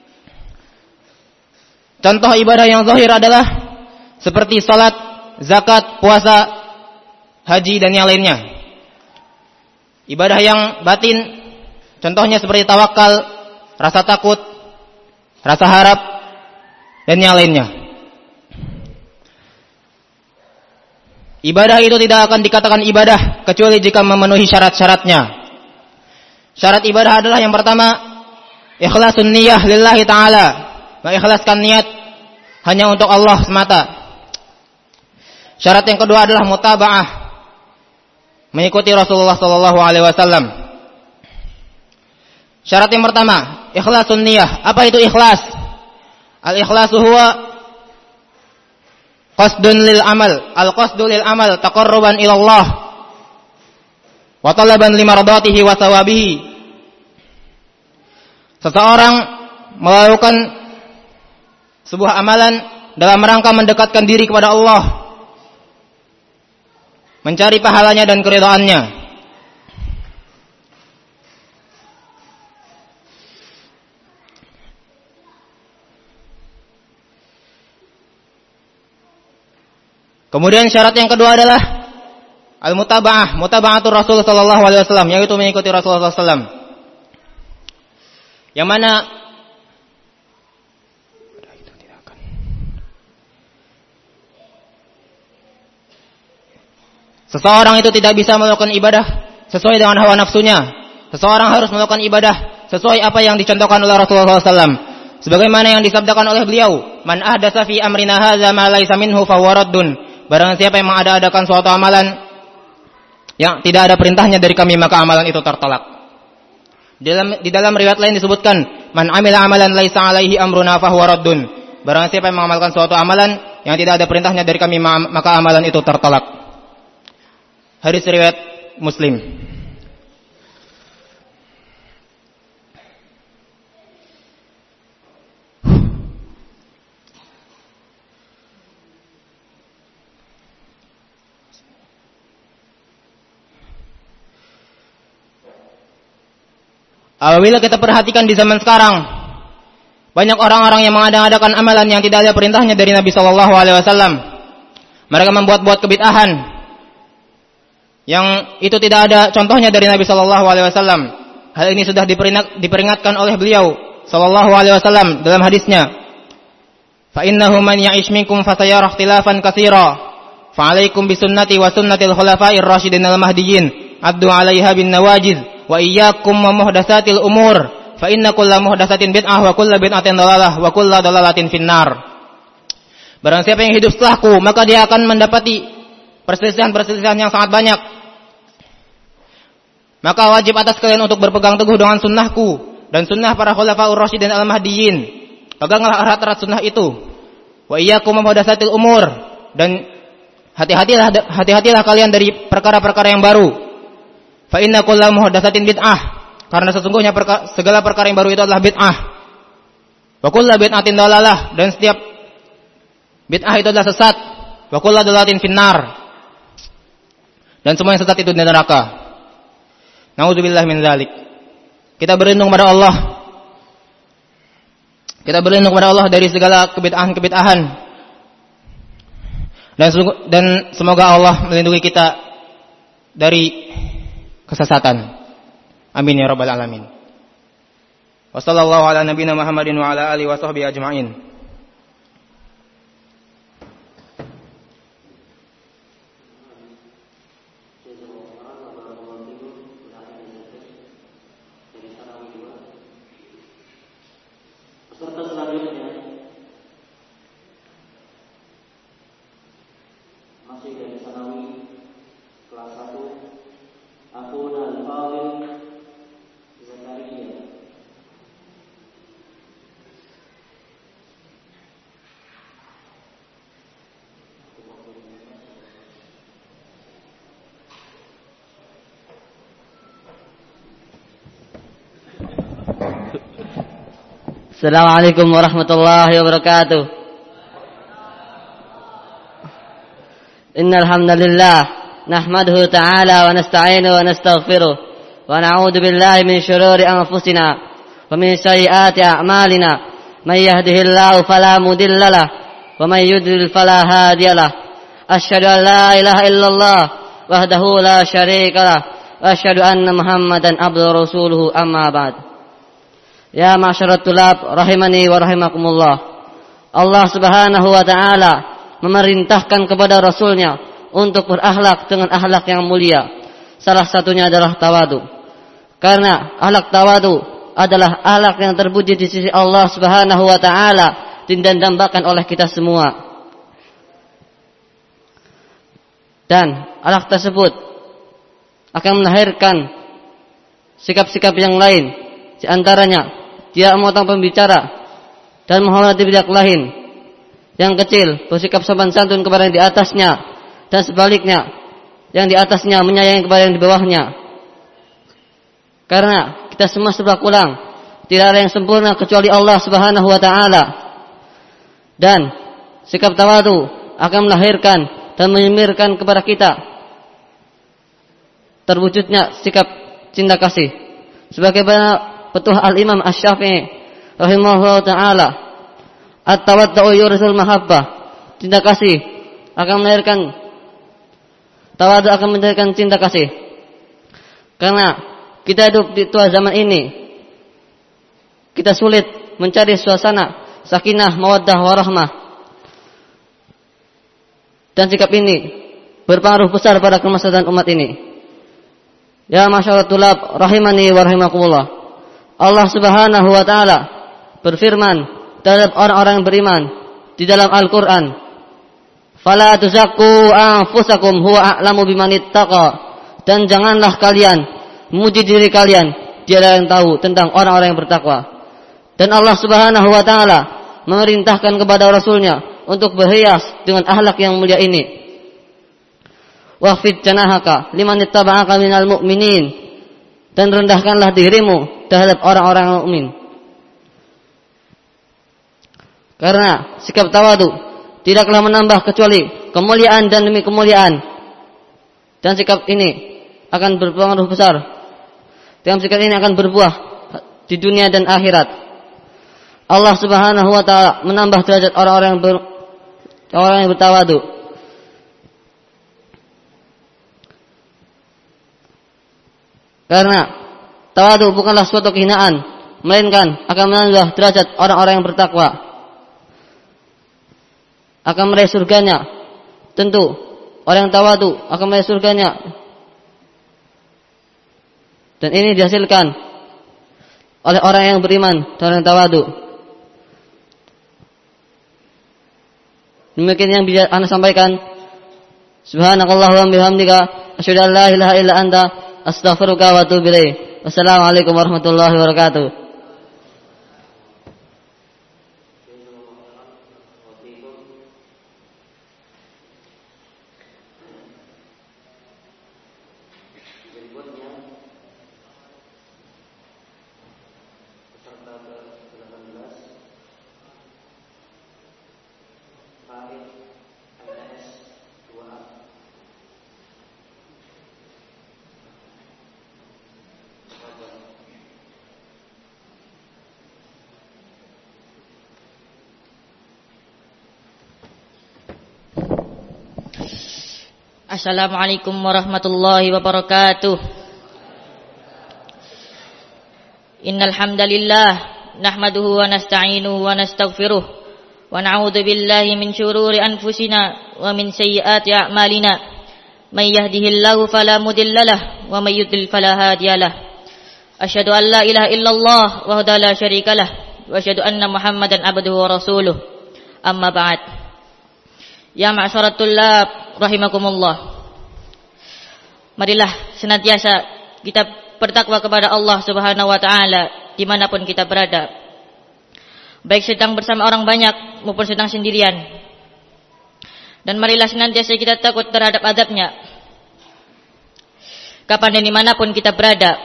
Contoh ibadah yang zahir adalah seperti salat, zakat, puasa, haji dan yang lainnya. Ibadah yang batin contohnya seperti tawakal, rasa takut, rasa harap dan yang lainnya. Ibadah itu tidak akan dikatakan ibadah kecuali jika memenuhi syarat-syaratnya. Syarat ibadah adalah yang pertama, ikhlasun niyah lillahi ta'ala, mengikhlaskan niat hanya untuk Allah semata. Syarat yang kedua adalah mutaba'ah, mengikuti Rasulullah sallallahu alaihi wasallam. Syarat yang pertama, ikhlasun niyah. Apa itu ikhlas? Al-ikhlasu huwa qasdun lil amal, al-qasdu lil amal taqarruban ila Allah wa talaban limardatihi wa thawabihi. Seseorang melakukan sebuah amalan dalam rangka mendekatkan diri kepada Allah, mencari pahalanya dan keridhaannya. Kemudian syarat yang kedua adalah al-mutaba'ah, mutaba'atur Rasul sallallahu alaihi wasallam, yaitu mengikuti Rasulullah sallallahu alaihi wasallam. Yang mana seseorang itu tidak bisa melakukan ibadah sesuai dengan hawa nafsunya. Seseorang harus melakukan ibadah sesuai apa yang dicontohkan oleh Rasulullah sallallahu alaihi wasallam. Sebagaimana yang disabdakan oleh beliau, "Man ahdatsa fi amrina hadza ma laysa minhu fa huwa raddun." Barang siapa yang mengada-adakan suatu amalan yang tidak ada perintahnya dari kami, maka amalan itu tertolak. Di dalam, di dalam riwayat lain disebutkan, "Man amila amalan laisa alaihi amruna fa huwa raddun." Barang siapa yang mengamalkan suatu amalan yang tidak ada perintahnya dari kami, maka amalan itu tertolak. Hadis riwayat Muslim. Apabila kita perhatikan di zaman sekarang, banyak orang-orang yang mengada-adakan amalan yang tidak ada perintahnya dari Nabi Shallallahu Alaihi Wasallam. Mereka membuat-buat kebid'ahan yang itu tidak ada contohnya dari Nabi Shallallahu Alaihi Wasallam. Hal ini sudah diperingatkan oleh beliau Shallallahu Alaihi Wasallam dalam hadisnya. Fa innahu man ya'ish minkum fasayara ikhtilafan katsira. Fa 'alaikum bisunnati wa sunnatil khulafa'ir rasyidin al-mahdiyyin. Addu 'alaiha bin nawajiz. Wa iyyakum wa muhdatsatil umur fa inna kulla muhdatsatin bid'ah wa kullu bid'atin dhalalah wa kullu dhalalatin finnar. Barang siapa yang hidup setelahku, maka dia akan mendapati perselisihan-perselisihan yang sangat banyak. Maka wajib atas kalian untuk berpegang teguh dengan sunnahku dan sunnah para khulafaur rasyidin al-mahdiyyin. Peganglah erat-erat sunnah itu. Wa iyyakum wa muhdatsatil umur, dan hati-hatilah hati-hatilah kalian dari perkara-perkara yang baru. Fa inna kulla muhdatsatin bid'ah, karena sesungguhnya perka, segala perkara yang baru itu adalah bid'ah. Wa kullu bid'atin dhalalah, dan setiap bid'ah itu adalah sesat. Wa kullu dhalalatin finnar, dan semua yang sesat itu di neraka. Nauzubillah min dzalik. Kita berlindung kepada Allah. Kita berlindung kepada Allah dari segala kebid'ahan-kebid'ahan. Dan dan semoga Allah melindungi kita dari kesesatan. Amin ya rabbal alamin. Wa sallallahu ala nabiyyina Muhammadin wa ala alihi wa sahbihi ajma'in. Peserta selanjutnya masih dari Sanawi kelas satu, Akhuna Al-Fadil Zakaria. Assalamualaikum warahmatullahi wabarakatuh. Innal hamdalillah nahmaduhu ta'ala wa nasta'inuhu wa nastaghfiruh wa na'udzu billahi min shururi anfusina wa min sayyiati a'malina. May yahdihillahu fala mudilla lahu wa may yudlil fala hadiya lahu. Asyhadu an la ilaha illallah wahdahu la syarika lahu wa asyhadu anna Muhammadan abduhu rasuluhu, amma ba'd. Ya ma'syarat tulab rahimani wa rahimakumullah. Allah Subhanahu wa ta'ala memerintahkan kepada Rasulnya untuk berakhlak dengan akhlak yang mulia. Salah satunya adalah tawadu. Karena akhlak tawadu adalah akhlak yang terpuji di sisi Allah Subhanahu wa taala dan dambakan oleh kita semua. Dan akhlak tersebut akan melahirkan sikap-sikap yang lain, di antaranya tidak memotong pembicara dan menghormati pihak lain. Yang kecil bersikap sopan santun kepada yang di atasnya, dan sebaliknya yang di atasnya menyayangi kepada yang di bawahnya. Karena kita semua serba kurang, tidak ada yang sempurna kecuali Allah Subhanahu wa taala. Dan sikap tawadu akan melahirkan dan menyemirkan kepada kita terwujudnya sikap cinta kasih. Sebagaimana petuah Al-Imam Asy-Syafi'i rahimahullah taala, at-tawaddu yurisul mahabbah. Cinta kasih akan melahirkan tawadu, akan melahirkan cinta kasih. Karena kita hidup di tua zaman ini, kita sulit mencari suasana sakinah, mawaddah, warahmah. Dan sikap ini berpengaruh besar pada kemaslahatan umat ini. Ya masyaallah tulab rahimani wa rahimakumullah. Allah Subhanahu wa taala berfirman terhadap orang-orang yang beriman di dalam Al-Qur'an, "Fala tuzakku anfusakum huwa a'lamu bimanittaqa." Dan janganlah kalian memuji diri kalian, Dialah yang tahu tentang orang-orang yang bertakwa. Dan Allah Subhanahu wa taala memerintahkan kepada Rasulnya untuk berhias dengan akhlak yang mulia ini. Waqfid janahaka liman ittaba'aka minal mu'minin. Dan rendahkanlah dirimu terhadap orang-orang mukmin. Karena sikap tawadu tidaklah menambah kecuali kemuliaan dan demi kemuliaan. Dan sikap ini akan berpengaruh besar. Dan sikap ini akan berbuah di dunia dan akhirat. Allah Subhanahu wa taala menambah derajat orang-orang yang ber, orang yang bertawadu. Karena tawadu bukanlah suatu kehinaan, melainkan akan menambah derajat orang-orang yang bertakwa, akan meraih surganya. Tentu orang yang tawadu akan meraih surganya. Dan ini dihasilkan oleh orang yang beriman dan orang yang tawadu. Demikian yang bisa Anda sampaikan. Subhanakallahumma bihamdika asyhadu an la ilaha illa anta astaghfiruka wa atubu ilaik. Wassalamualaikum warahmatullahi wabarakatuh. Assalamualaikum warahmatullahi wabarakatuh. Innal hamdalillah nahmaduhu wa nasta'inuhu wa nastaghfiruh wa na'udzu billahi min shururi anfusina wa min sayyiati a'malina. May yahdihillahu fala mudhillalah wa may yudlil fala hadiyalah. Asyhadu an la ilaha illallah wahdahu la syarikalah wa asyhadu anna Muhammadan abduhu wa rasuluh. Amma ba'd. Ya ma'syarat tullab rahimakumullah. Marilah senantiasa kita bertakwa kepada Allah Subhanahu wa taala dimanapun kita berada, baik sedang bersama orang banyak maupun sedang sendirian. Dan marilah senantiasa kita takut terhadap azabnya kapan dan dimanapun kita berada,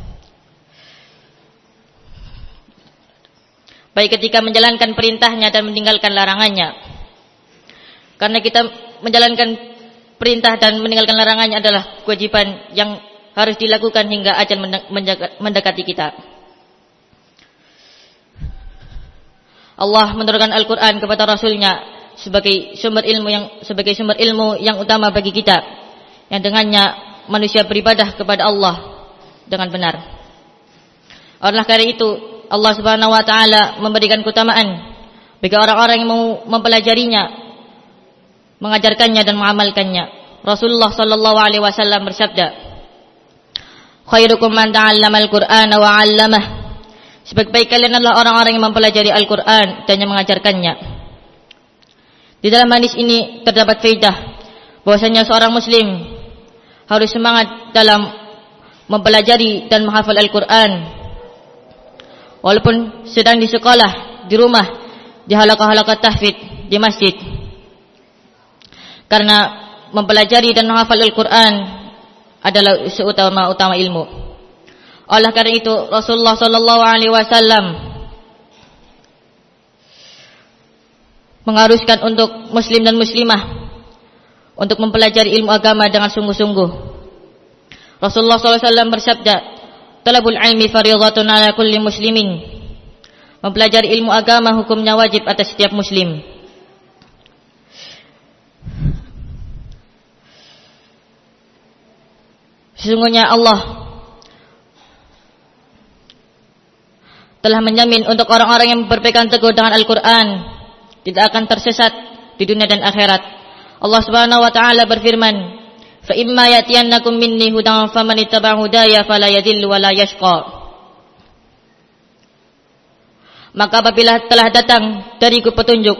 baik ketika menjalankan perintahnya dan meninggalkan larangannya. Karena kita menjalankan perintah dan meninggalkan larangannya adalah kewajiban yang harus dilakukan hingga ajal mendekati kita. Allah menurunkan Al-Quran kepada Rasulnya sebagai sumber ilmu yang sebagai sumber ilmu yang utama bagi kita, yang dengannya manusia beribadah kepada Allah dengan benar. Oleh karena itu Allah Subhanahu wa taala memberikan keutamaan bagi orang-orang yang mau mempelajarinya, mengajarkannya dan mengamalkannya. Rasulullah sallallahu alaihi wasallam bersabda, "Khairukum man ta'allama al-Qur'ana wa 'allamah." Sebaik-baik kalian adalah orang-orang yang mempelajari Al-Quran dan yang mengajarkannya. Di dalam hadis ini terdapat faedah bahwasanya seorang muslim harus semangat dalam mempelajari dan menghafal Al-Quran, walaupun sedang di sekolah, di rumah, di halaqah-halaqah tahfidz, di masjid. Karena mempelajari dan menghafal Al-Quran adalah seutama-utama ilmu. Oleh karena itu Rasulullah Shallallahu Alaihi Wasallam mengharuskan untuk muslim dan muslimah untuk mempelajari ilmu agama dengan sungguh-sungguh. Rasulullah Shallallahu Alaihi Wasallam bersabda, "Talabul ilmi fardhatun ala kulli muslimin." Mempelajari ilmu agama hukumnya wajib atas setiap muslim. Sesungguhnya Allah telah menjamin untuk orang-orang yang berpegang teguh dengan Al-Quran tidak akan tersesat di dunia dan akhirat. Allah Subhanahu wa taala berfirman, "Fa imma yatiyannakum minni hudan faman ittaba'a hudaya fala yadhillu wa la yashqa." Maka apabila telah datang dariku petunjuk,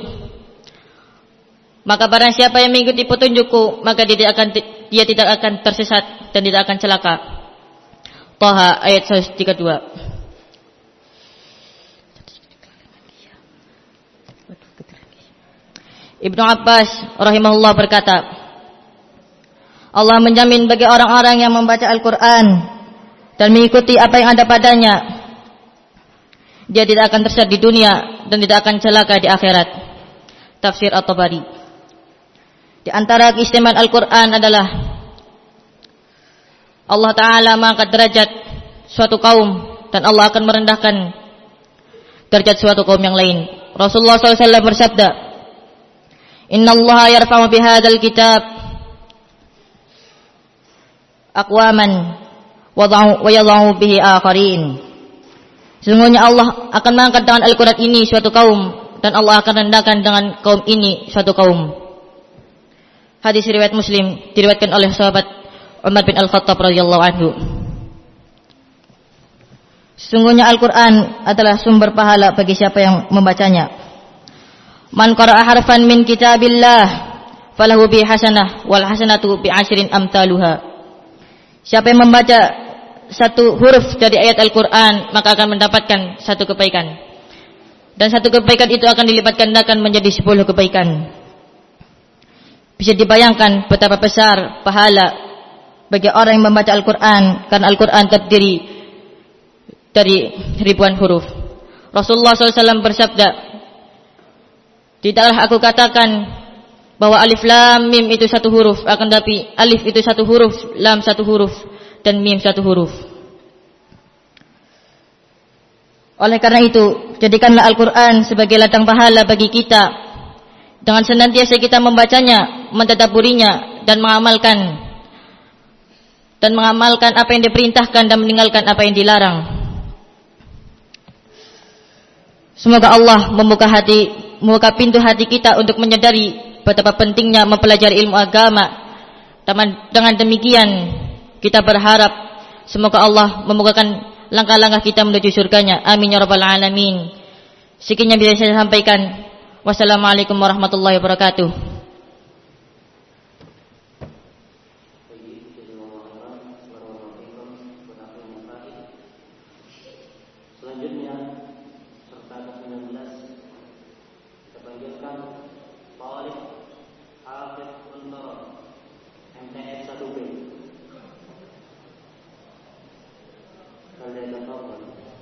maka barang siapa yang mengikuti petunjukku, maka dia tidak akan dia tidak akan tersesat dan tidak akan celaka. Thaha ayat seratus tiga puluh dua. Ibnu Abbas rahimahullah berkata, Allah menjamin bagi orang-orang yang membaca Al-Quran dan mengikuti apa yang ada padanya, dia tidak akan tersesat di dunia dan tidak akan celaka di akhirat. Tafsir At-Tabari. Di antara keistimewaan Al-Quran adalah Allah Ta'ala mengangkat derajat suatu kaum dan Allah akan merendahkan derajat suatu kaum yang lain. Rasulullah shallallahu alaihi wasallam bersabda, Inna Allah yarfa'u bihadzal kitab aqwaman wa yadh'u bihi akharin. Sesungguhnya Allah akan mengangkat dengan Al-Quran ini suatu kaum dan Allah akan rendahkan dengan kaum ini suatu kaum. Hadis riwayat Muslim diriwayatkan oleh sahabat Umar bin Al-Khattab radhiyallahu anhu. Sesungguhnya Al-Quran adalah sumber pahala bagi siapa yang membacanya. Man qara'a harfan min kitabillah falahu bi hasanah wal hasanatu bi asyrin amtaluha. Siapa yang membaca satu huruf dari ayat Al-Quran maka akan mendapatkan satu kebaikan, dan satu kebaikan itu akan dilipat gandakan menjadi sepuluh kebaikan. Bisa dibayangkan betapa besar pahala bagi orang yang membaca Al-Quran, karena Al-Quran terdiri dari ribuan huruf. Rasulullah shallallahu alaihi wasallam bersabda, tidaklah aku katakan bahwa alif lam mim itu satu huruf, akan tapi alif itu satu huruf, lam satu huruf, dan mim satu huruf. Oleh karena itu, jadikanlah Al-Quran sebagai ladang pahala bagi kita, dengan senantiasa kita membacanya, mentadabburinya, dan mengamalkan dan mengamalkan apa yang diperintahkan dan meninggalkan apa yang dilarang. Semoga Allah membuka hati, membuka pintu hati kita untuk menyadari betapa pentingnya mempelajari ilmu agama. Dengan demikian kita berharap semoga Allah membukakan langkah-langkah kita menuju surganya. Amin ya rabbal alamin. Sekian yang bisa saya sampaikan. Wassalamualaikum warahmatullahi wabarakatuh. Selanjutnya serta ke sembilan belas kita panggilkan Talib Hafidz Untara M T S satu B. Kalian tahu.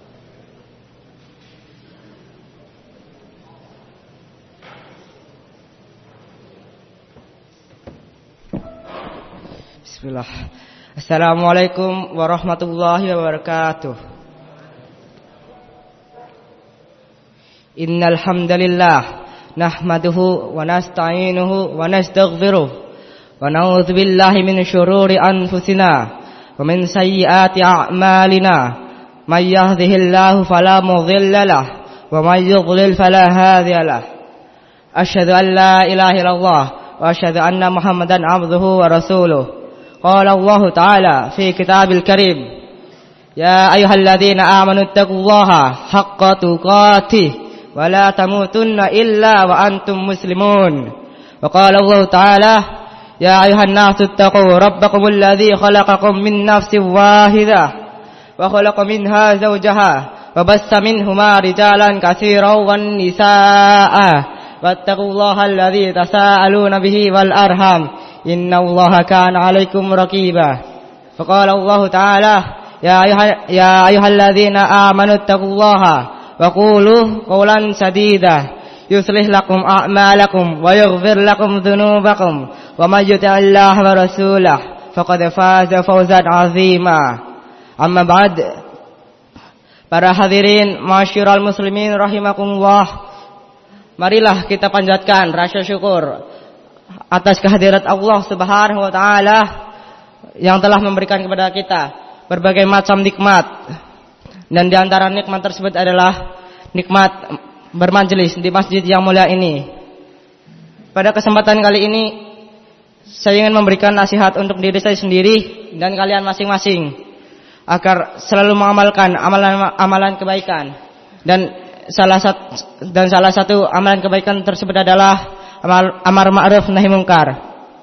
Bismillah. Assalamualaikum warahmatullahi wabarakatuh. Innal hamdalillah nahmaduhu wa nasta'inuhu wa nastaghfiruh wa na'udzu billahi min shururi anfusina wa min sayyiati a'malina. May yahdihillahu fala mudilla lahu wa may yudlil fala hadiya lahu. Asyhadu an la ilaha illallah wa asyhadu anna Muhammadan 'abduhu wa rasuluh. Qala Allah Ta'ala fi kitabil karim, يا أيها الذين آمنوا اتقوا الله حق تقاته ولا تموتن إلا وأنتم مسلمون وقال الله تعالى يا أيها الناس اتقوا ربكم الذي خلقكم من نفس واحدة وخلق منها زوجها وبث منهما رجالا كثيرا والنساء واتقوا الله الذي تساءلون به والأرحام إن الله كان عليكم رقيبا فقال الله تعالى يا أيها, يا أيها الذين آمنوا اتقوا الله وقولوا قولا سديدا يصلح لكم أعمالكم ويغفر لكم ذنوبكم ومن يطع الله ورسوله فقد فاز فوزا عظيما أما بعد. Para hadirin masyiral muslimin rahimakumullah, marilah kita panjatkan rasa syukur atas kehadirat Allah Subhanahu wa taala yang telah memberikan kepada kita berbagai macam nikmat. Dan di antara nikmat tersebut adalah nikmat bermajelis di masjid yang mulia ini. Pada kesempatan kali ini saya ingin memberikan nasihat untuk diri saya sendiri dan kalian masing-masing agar selalu mengamalkan amalan-amalan kebaikan. Dan salah satu dan salah satu amalan kebaikan tersebut adalah amal, amar ma'ruf nahi mungkar.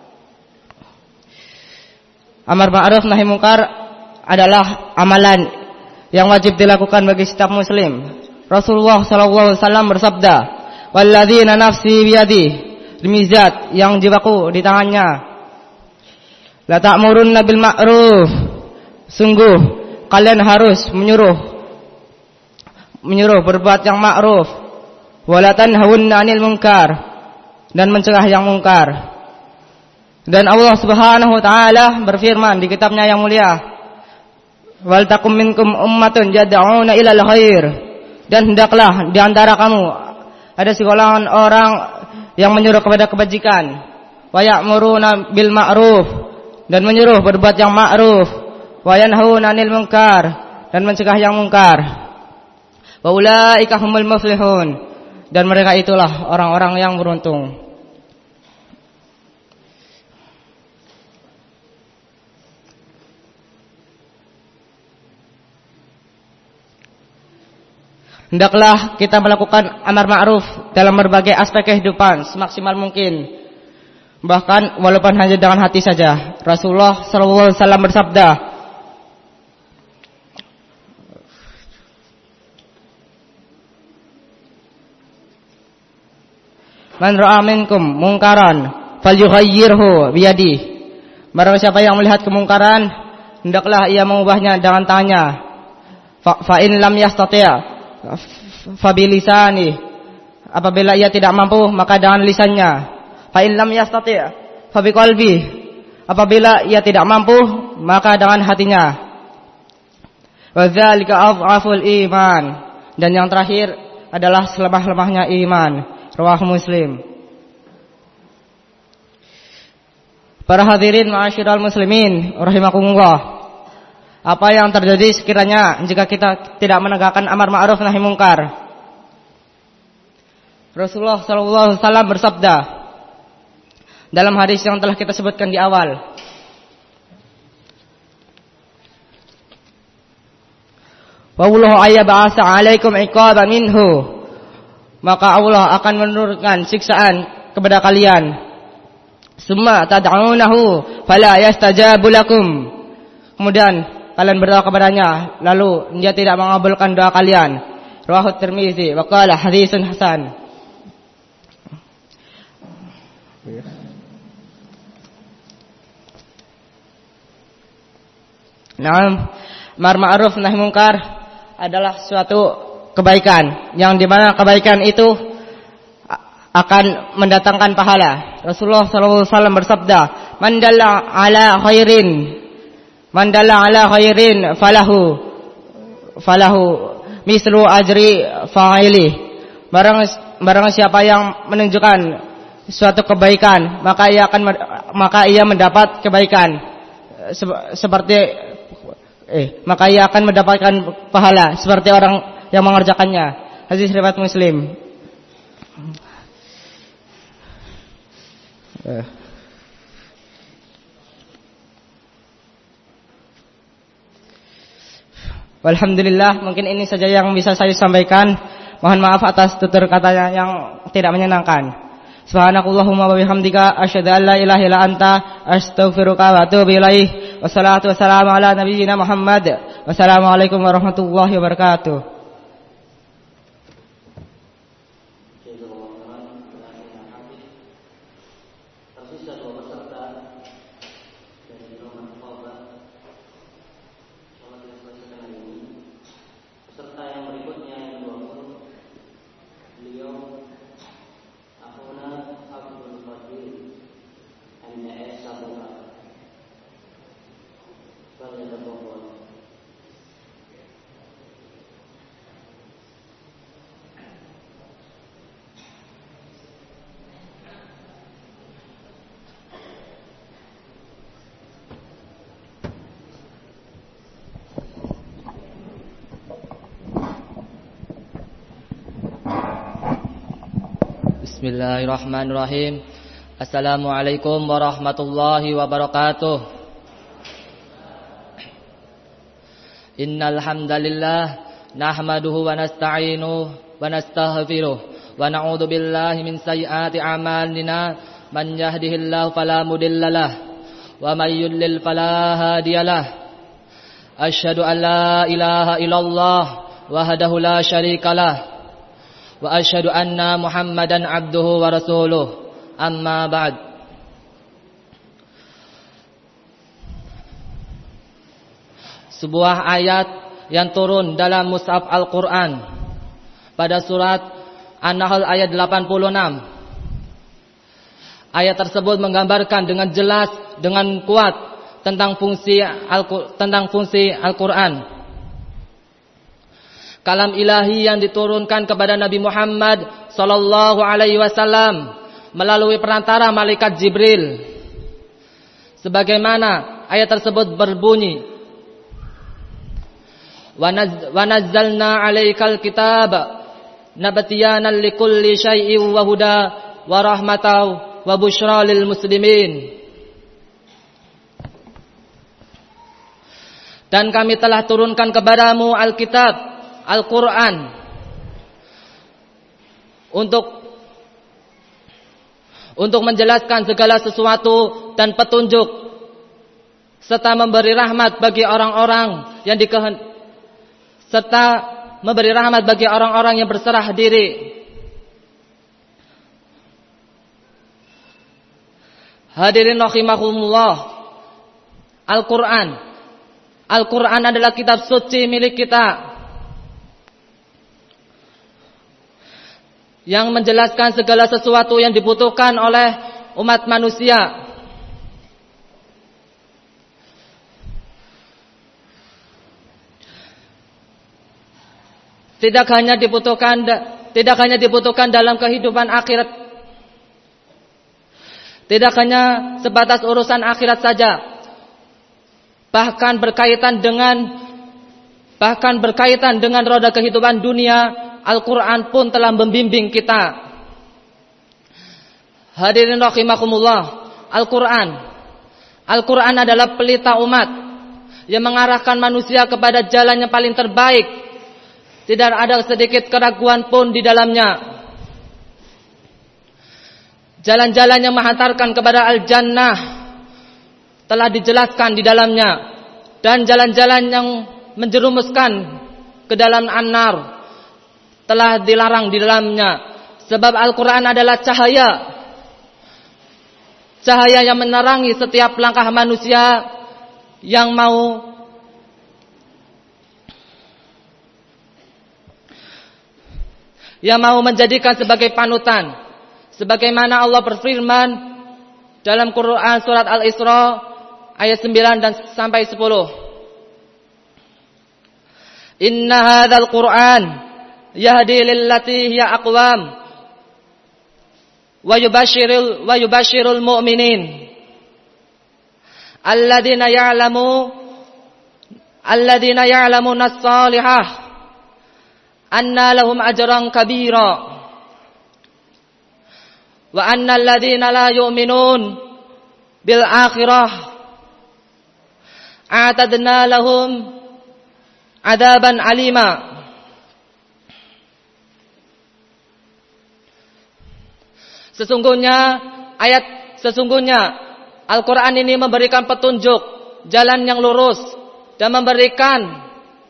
Amar ma'ruf nahi mungkar adalah amalan yang wajib dilakukan bagi setiap muslim. Rasulullah sallallahu alaihi wasallam bersabda, "Walladzina nafsi biyadi", demi zat yang jiwaku di tangannya, "La ta'murunna bil ma'ruf", sungguh kalian harus menyuruh menyuruh berbuat yang ma'ruf, wa la tanhawunna 'anil munkar, dan mencegah yang mungkar. Dan Allah Subhanahu wa taala berfirman di kitabnya yang mulia, "Wal takum minkum ummatun yad'una ilal khair", dan hendaklah di antara kamu ada segolongan orang yang menyuruh kepada kebajikan, wa ya'muruna bil ma'ruf, dan menyuruh berbuat yang ma'ruf, wa yanhauna 'anil munkar, dan mencegah yang mungkar. Wa ulaika humul muflihun, dan mereka itulah orang-orang yang beruntung. Hendaklah kita melakukan amar ma'ruf dalam berbagai aspek kehidupan semaksimal mungkin, bahkan walaupun hanya dengan hati saja. Rasulullah sallallahu alaihi wasallam bersabda, "Man ra'a minkum mungkaran falyughayyirhu biyadihi", barang siapa yang melihat kemungkaran, hendaklah ia mengubahnya dengan tangannya. Fa, fa in lam yastati' fa bilisani, apabila ia tidak mampu maka dengan lisannya. Fa in lam yastati' fa biqalbi, apabila ia tidak mampu maka dengan hatinya. Wa dzalika adhaful iman, dan yang terakhir adalah selemah-lemahnya iman. Rawahu Muslim. Para hadirin ma'asyiral muslimin rahimakumullah, apa yang terjadi sekiranya jika kita tidak menegakkan amar ma'ruf nahi mungkar? Rasulullah sallallahu alaihi wasallam bersabda dalam hadis yang telah kita sebutkan di awal, "Wa wallahu ayyab'asa 'alaikum 'iqaban minhu", maka Allah akan menurunkan siksaan kepada kalian. "Summa tad'unahu fala yastajabu lakum", kemudian kalian berdoa kepadanya lalu dia tidak mengabulkan doa kalian. Rawahu Tirmizi wa qala hadisun hasan. Naam, amar ma'ruf nahi mungkar adalah suatu kebaikan yang dimana kebaikan itu akan mendatangkan pahala. Rasulullah sallallahu alaihi wasallam bersabda, "Man dalla ala khairin, man dalla ala khairin falahu falahu mislu ajri fa'ili." Barang barang siapa yang menunjukkan suatu kebaikan, maka ia akan maka ia mendapat kebaikan seperti eh maka ia akan mendapatkan pahala seperti orang yang mengerjakannya. Hadis riwayat Muslim. Walhamdulillah, mungkin ini saja yang bisa saya sampaikan. Mohon maaf atas tutur katanya yang tidak menyenangkan. Subhanakallahumma wa bihamdika asyhadu an la ilaha illa anta astaghfiruka wa atubu ilaik. Wassalatu wassalamu ala nabiyyina Muhammad. Wassalamualaikum warahmatullahi wabarakatuh. Bismillahirrahmanirrahim. Assalamualaikum warahmatullahi wabarakatuh. Innal hamdalillah nahmaduhu wa nasta'inuhu wa nastaghfiruh wa na'udzu billahi min sayyiati a'malina. Man yahdihillahu fala mudhillalah wa may yudlil fala hadiyalah. Asyhadu an la ilaha illallah wahdahu la syarikalah wa asyhadu anna Muhammadan abduhu wa rasuluh. Amma ba'd. Sebuah ayat yang turun dalam mushaf Al-Qur'an pada surat An-Nahl ayat delapan puluh enam. Ayat tersebut menggambarkan dengan jelas, dengan kuat tentang fungsi Al tentang fungsi Al-Qur'an. Kalam ilahi yang diturunkan kepada Nabi Muhammad sallallahu alaihi wasallam melalui perantara malaikat Jibril. Sebagaimana ayat tersebut berbunyi, wa nazzalna 'alaikal kitaba nabtiyanan likulli syai'in wa huda wa rahmatan wa busyra lil muslimin. Dan kami telah turunkan kepadamu Alkitab, Al-Quran, untuk untuk menjelaskan segala sesuatu dan petunjuk, serta memberi rahmat bagi orang-orang yang dikehen serta memberi rahmat bagi orang-orang yang berserah diri. Hadirin rahimakumullah, Al-Quran Al-Quran adalah kitab suci milik kita yang menjelaskan segala sesuatu yang dibutuhkan oleh umat manusia. Tidak hanya dibutuhkan tidak hanya dibutuhkan dalam kehidupan akhirat. Tidak hanya sebatas urusan akhirat saja. Bahkan berkaitan dengan bahkan berkaitan dengan roda kehidupan dunia, Al-Quran pun telah membimbing kita. Hadirin rahimakumullah, Al-Quran Al-Quran adalah pelita umat yang mengarahkan manusia kepada jalan yang paling terbaik. Tidak ada sedikit keraguan pun di dalamnya. Jalan-jalan yang menghantarkan kepada Al-Jannah telah dijelaskan di dalamnya, dan jalan-jalan yang menjerumuskan ke dalam An-Nar telah dilarang di dalamnya. Sebab Al-Quran adalah cahaya Cahaya yang menerangi setiap langkah manusia yang mau Yang mau menjadikan sebagai panutan. Sebagaimana Allah berfirman dalam Quran surat Al-Isra ayat sembilan dan sampai sepuluh. Inna hadzal Qur'an yahdi lillati hiya aqwam wa yubashshirul wa yubashshirul mu'minin alladzina ya'lamu alladzina ya'lamuna as-salihah anna lahum ajran kabira wa anna alladzina la yu'minun bil akhirah a'tadna lahum 'adzaban 'alima. Sesungguhnya ayat sesungguhnya Al-Qur'an ini memberikan petunjuk jalan yang lurus dan memberikan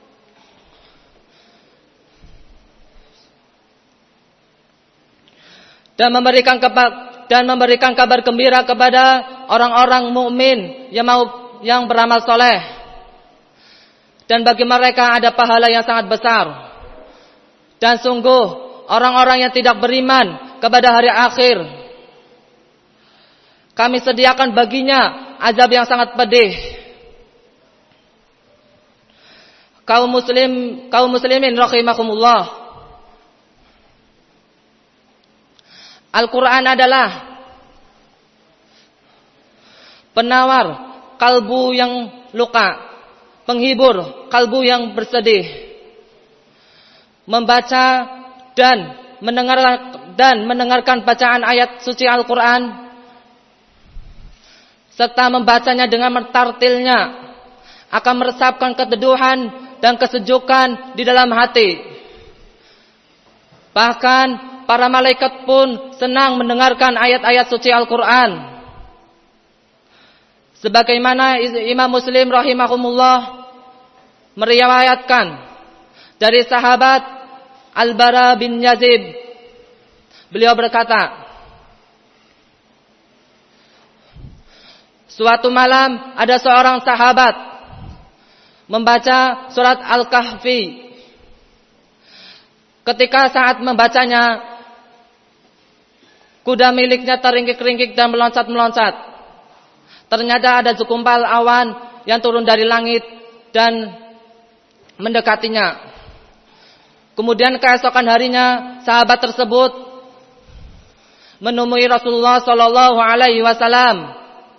dan memberikan dan memberikan kabar gembira kepada orang-orang mukmin yang mau yang beramal soleh, dan bagi mereka ada pahala yang sangat besar. Dan sungguh orang-orang yang tidak beriman kepada hari akhir, kami sediakan baginya azab yang sangat pedih. Kaum muslim, kaum muslimin rahimakumullah. Al-Quran adalah penawar kalbu yang luka, penghibur kalbu yang bersedih. Membaca dan mendengar dan mendengarkan bacaan ayat suci Al-Quran serta membacanya dengan mentartilnya akan meresapkan keteduhan dan kesejukan di dalam hati. Bahkan para malaikat pun senang mendengarkan ayat-ayat suci Al-Quran. Sebagaimana Imam Muslim rahimahumullah meriwayatkan dari sahabat Al-Bara bin Yazid, beliau berkata, suatu malam ada seorang sahabat membaca surat Al-Kahfi. Ketika saat membacanya, kuda miliknya teringkik-ringkik dan meloncat-meloncat. Ternyata ada segumpal awan yang turun dari langit dan mendekatinya. Kemudian keesokan harinya sahabat tersebut menemui Rasulullah Shallallahu Alaihi Wasallam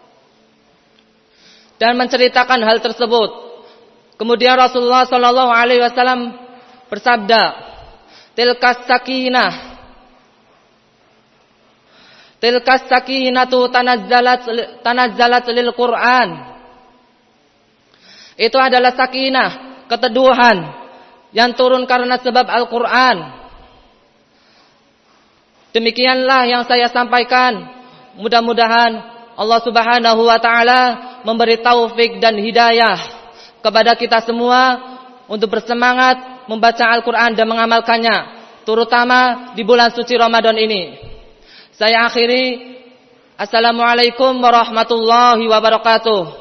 dan menceritakan hal tersebut. Kemudian Rasulullah Shallallahu Alaihi Wasallam bersabda, "Tilkas sakinah, tilkas sakinatu tanazzalat tanazzalat lil Quran." Itu adalah sakinah, keteduhan yang turun karena sebab Al-Quran. Demikianlah yang saya sampaikan. Mudah-mudahan Allah Subhanahu wa taala memberi taufik dan hidayah kepada kita semua untuk bersemangat membaca Al-Quran dan mengamalkannya, terutama di bulan suci Ramadan ini. Saya akhiri. Assalamualaikum warahmatullahi wabarakatuh.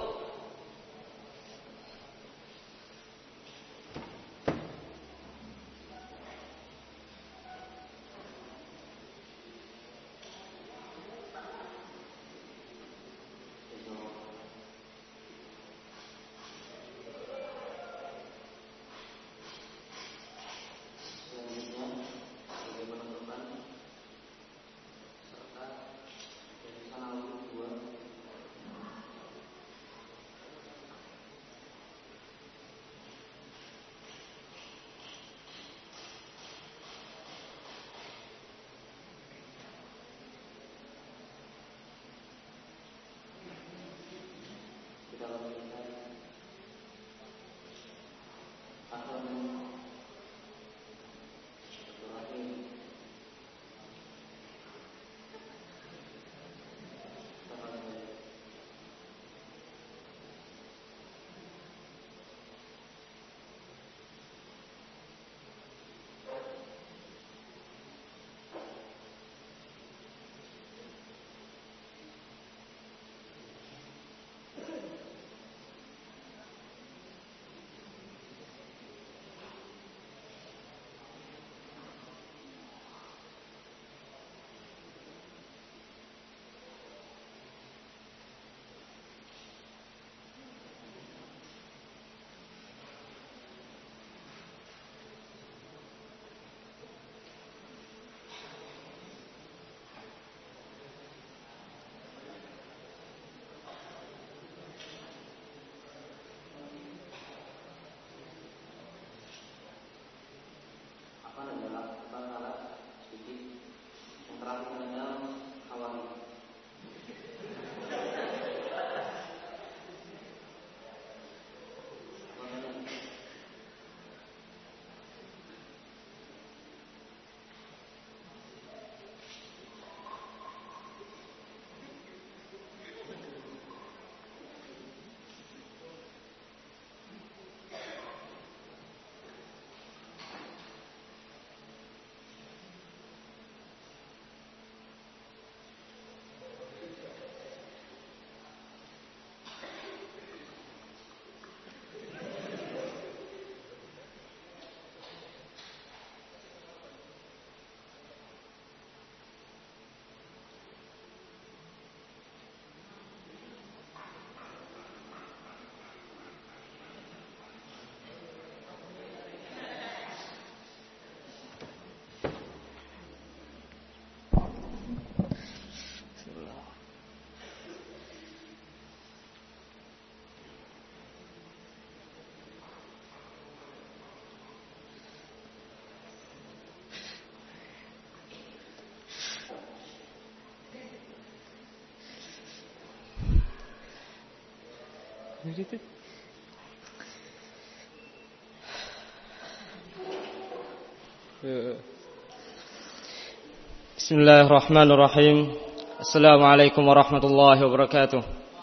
Bismillahirrahmanirrahim. Assalamualaikum warahmatullahi wabarakatuh.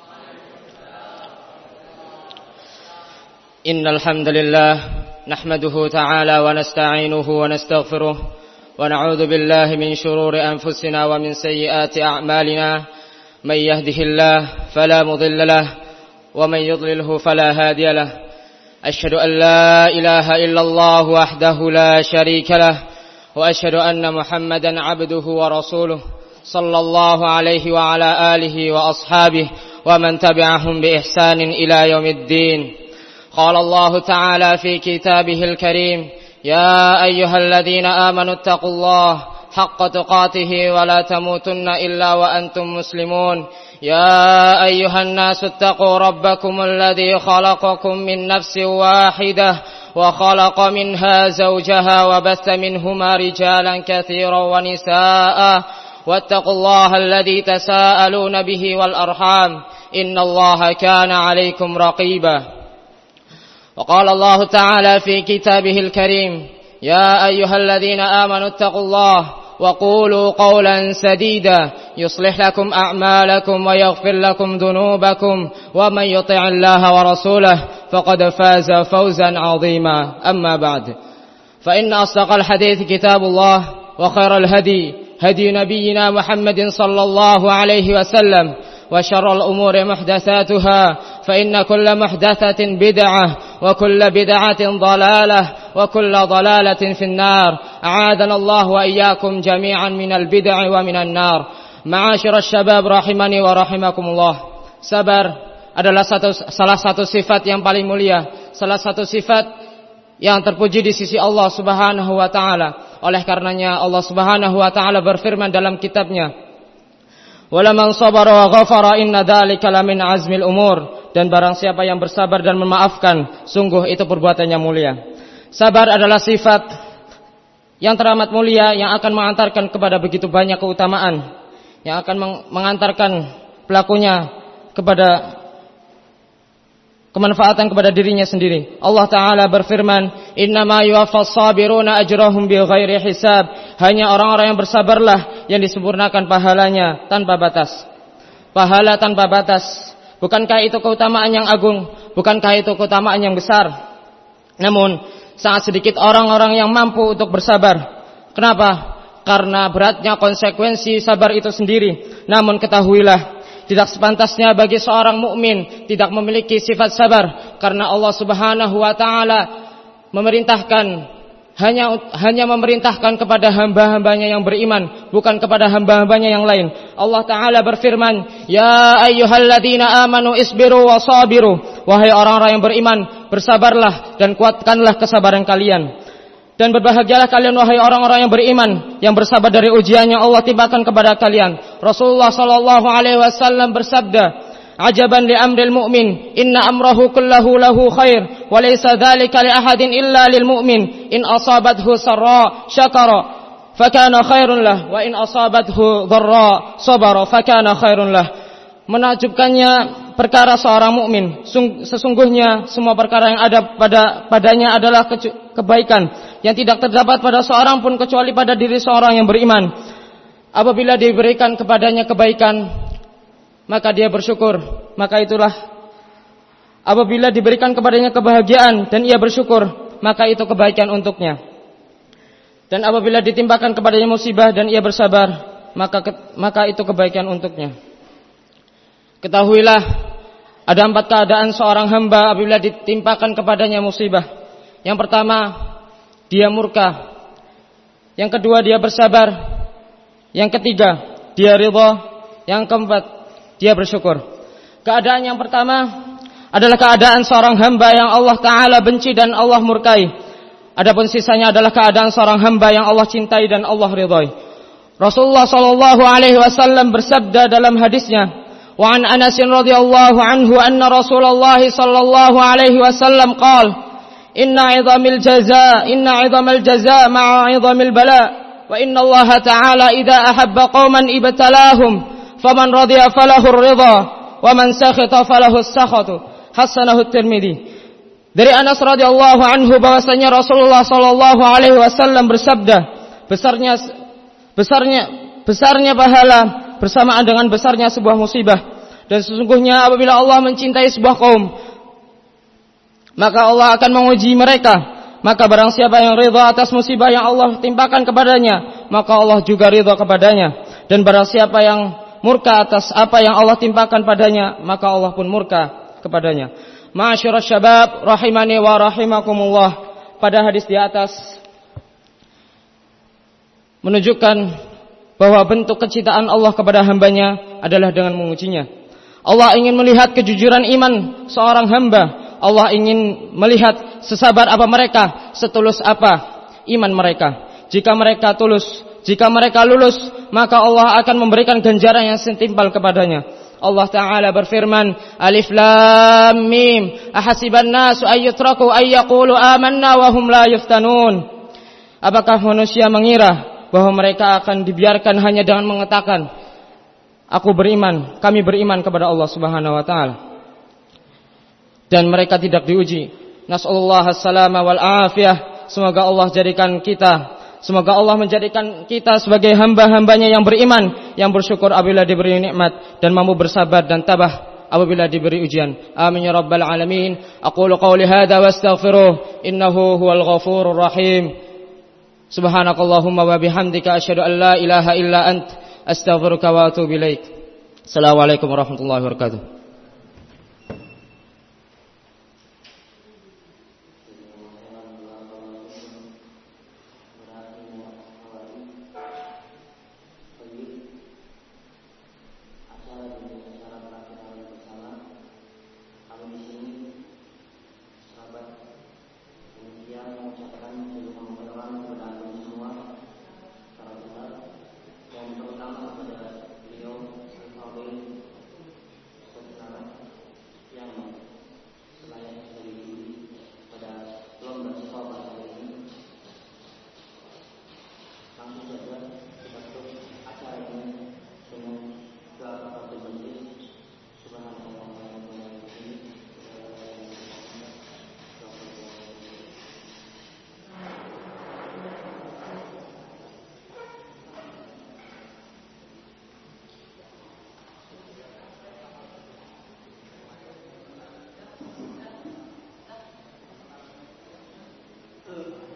Innal hamdalillah nahmaduhu ta'ala wa nasta'inuhu wa nastaghfiruh wa na'udzu billahi min shururi anfusina wa min sayyiati a'malina. Man yahdihillahu fala mudilla lahu wa man yudlilhu fala hadiya lahu. Asyhadu an la ilaha illallah wahdahu la syarika lahu wa asyhadu anna Muhammadan 'abduhu wa rasuluh sallallahu alaihi wa ala alihi wa ashabihi wa man tabi'ahum bi ihsanin ila yaumiddin. Qala Allah ta'ala fi kitabihil karim, ya ayyuhalladzina amanu taqullaha haqqa tuqatih wa la tamutunna illa wa antum muslimun. Ya ayyuhan nasu taqu rabbakumul ladzi khalaqakum min nafsin wahidah wa khalaqa minha zawjaha wa batha minhuma rijalan katsiran wa nisaa'a wattaqullaha alladzi tasaaluna bihi wal arham innallaha kana 'alaikum raqiba. Wa qala Allah ta'ala fi kitabihil karim, ya ayyuhalladzina amanu taqullaha وقولوا قولا سديدا يصلح لكم أعمالكم ويغفر لكم ذنوبكم ومن يطع الله ورسوله فقد فاز فوزا عظيما. أما بعد فإن أصدق الحديث كتاب الله وخير الهدي هدي نبينا محمد صلى الله عليه وسلم وشر الأمور محدثاتها فإن كل محدثة بدعة وكل بدعة ضلالة وكل ضلالة في النار. أعاذنا الله وإياكم جميعا من البدع ومن النار. معاشر الشباب rahimani wa rahimakumullah. Sabar adalah satu, salah satu sifat yang paling mulia, salah satu sifat yang terpuji di sisi Allah Subhanahu wa taala. Oleh karenanya Allah Subhanahu wa taala berfirman dalam kitabnya, "Walaman sabara wa ghafara inna dzalika lamin azmil umur." Dan barang siapa yang bersabar dan memaafkan, sungguh itu perbuatannya mulia. Sabar adalah sifat yang teramat mulia yang akan mengantarkan kepada begitu banyak keutamaan, yang akan mengantarkan pelakunya kepada kemanfaatan kepada dirinya sendiri. Allah Ta'ala berfirman, "Innama yuwaffas sabiruna ajrahum bighairi hisab." Hanya orang-orang yang bersabarlah yang disempurnakan pahalanya tanpa batas. Pahala tanpa batas. Bukankah itu keutamaan yang agung? Bukankah itu keutamaan yang besar? Namun sangat sedikit orang-orang yang mampu untuk bersabar. Kenapa? Karena beratnya konsekuensi sabar itu sendiri. Namun ketahuilah, tidak sepantasnya bagi seorang mukmin tidak memiliki sifat sabar, karena Allah Subhanahu wa taala memerintahkan hanya hanya memerintahkan kepada hamba-hambanya yang beriman, bukan kepada hamba-hambanya yang lain. Allah Ta'ala berfirman, ya ayyuhalladzina amanu isbiru wa sabiru. Wahai orang-orang yang beriman, bersabarlah dan kuatkanlah kesabaran kalian. Dan berbahagialah kalian wahai orang-orang yang beriman, yang bersabar dari ujian yang Allah timpakan kepada kalian. Rasulullah sallallahu alaihi wasallam bersabda, ajaban li amril mu'min, inna amrahu kullahu lahu khair, wa laysa dhalika li ahadin illa lil mu'min, in asabathu sarra syakara fakana khairun lah, wa in asabathu dharra sabara fakana khairun lah. Menakjubkannya perkara seorang mukmin, sesungguhnya semua perkara yang ada pada padanya adalah kebaikan yang tidak terdapat pada seorang pun kecuali pada diri seorang yang beriman. Apabila diberikan kepadanya kebaikan, maka dia bersyukur, maka itulah apabila diberikan kepadanya kebahagiaan dan ia bersyukur, maka itu kebaikan untuknya. Dan apabila ditimpakan kepadanya musibah dan ia bersabar, maka maka itu kebaikan untuknya. Ketahuilah, ada empat keadaan seorang hamba apabila ditimpakan kepadanya musibah. Yang pertama, dia murka. Yang kedua, dia bersabar. Yang ketiga, dia ridha. Yang keempat, dia bersyukur. Keadaan yang pertama adalah keadaan seorang hamba yang Allah Ta'ala benci dan Allah murkai. Adapun sisanya adalah keadaan seorang hamba yang Allah cintai dan Allah ridhai. Rasulullah sallallahu alaihi wasallam bersabda dalam hadisnya, wa an Anas radhiyallahu anhu anna Rasulullah sallallahu alaihi wasallam qala, inna 'idhamil jazaa inna 'idhamal jazaa ma'a 'idhamil bala, wa inna Allah Ta'ala idza ahabba qauman ibtalahum faman radiya falahu ar-ridha wa man sakhita falahu as-sakhatu. hasanahu Tirmidzi. Dari Anas radhiyallahu anhu bahwasanya Rasulullah sallallahu alaihi wasallam bersabda, besarnya besarnya besarnya pahala bersamaan dengan besarnya sebuah musibah. Dan sesungguhnya apabila Allah mencintai sebuah kaum, maka Allah akan menguji mereka. Maka barang siapa yang ridha atas musibah yang Allah timpakan kepadanya, maka Allah juga ridha kepadanya. Dan barang siapa yang murka atas apa yang Allah timpakan padanya, maka Allah pun murka kepadanya. Ma'asyiras syabab rahimani wa rahimakumullah. Pada hadis di atas menunjukkan bahwa bentuk kecintaan Allah kepada hambanya adalah dengan mengujinya. Allah ingin melihat kejujuran iman seorang hamba. Allah ingin melihat sesabar apa mereka, setulus apa iman mereka. Jika mereka tulus, jika mereka lulus, maka Allah akan memberikan ganjaran yang setimpal kepadanya. Allah Ta'ala berfirman, Alif Lam Mim, ahasiban nasu ayyutraku ayyaqulu amanna wa hum la yuftanun. Apakah manusia mengira bahwa mereka akan dibiarkan hanya dengan mengatakan, aku beriman, kami beriman kepada Allah Subhanahu wa taala, dan mereka tidak diuji. Nas'alullah as-salama wal afiyah. Semoga Allah jadikan kita Semoga Allah menjadikan kita sebagai hamba-hambanya yang beriman, yang bersyukur apabila diberi nikmat, dan mampu bersabar dan tabah apabila diberi ujian. Amin ya rabbal alamin. Aqulu qawli hadza wa astaghfiruh innahu huwal ghafurur rahim. Subhanakallahumma wa bihamdika asyhadu an la ilaha illa ant astaghfiruka wa atubu ilaik. Assalamualaikum warahmatullahi wabarakatuh. Good.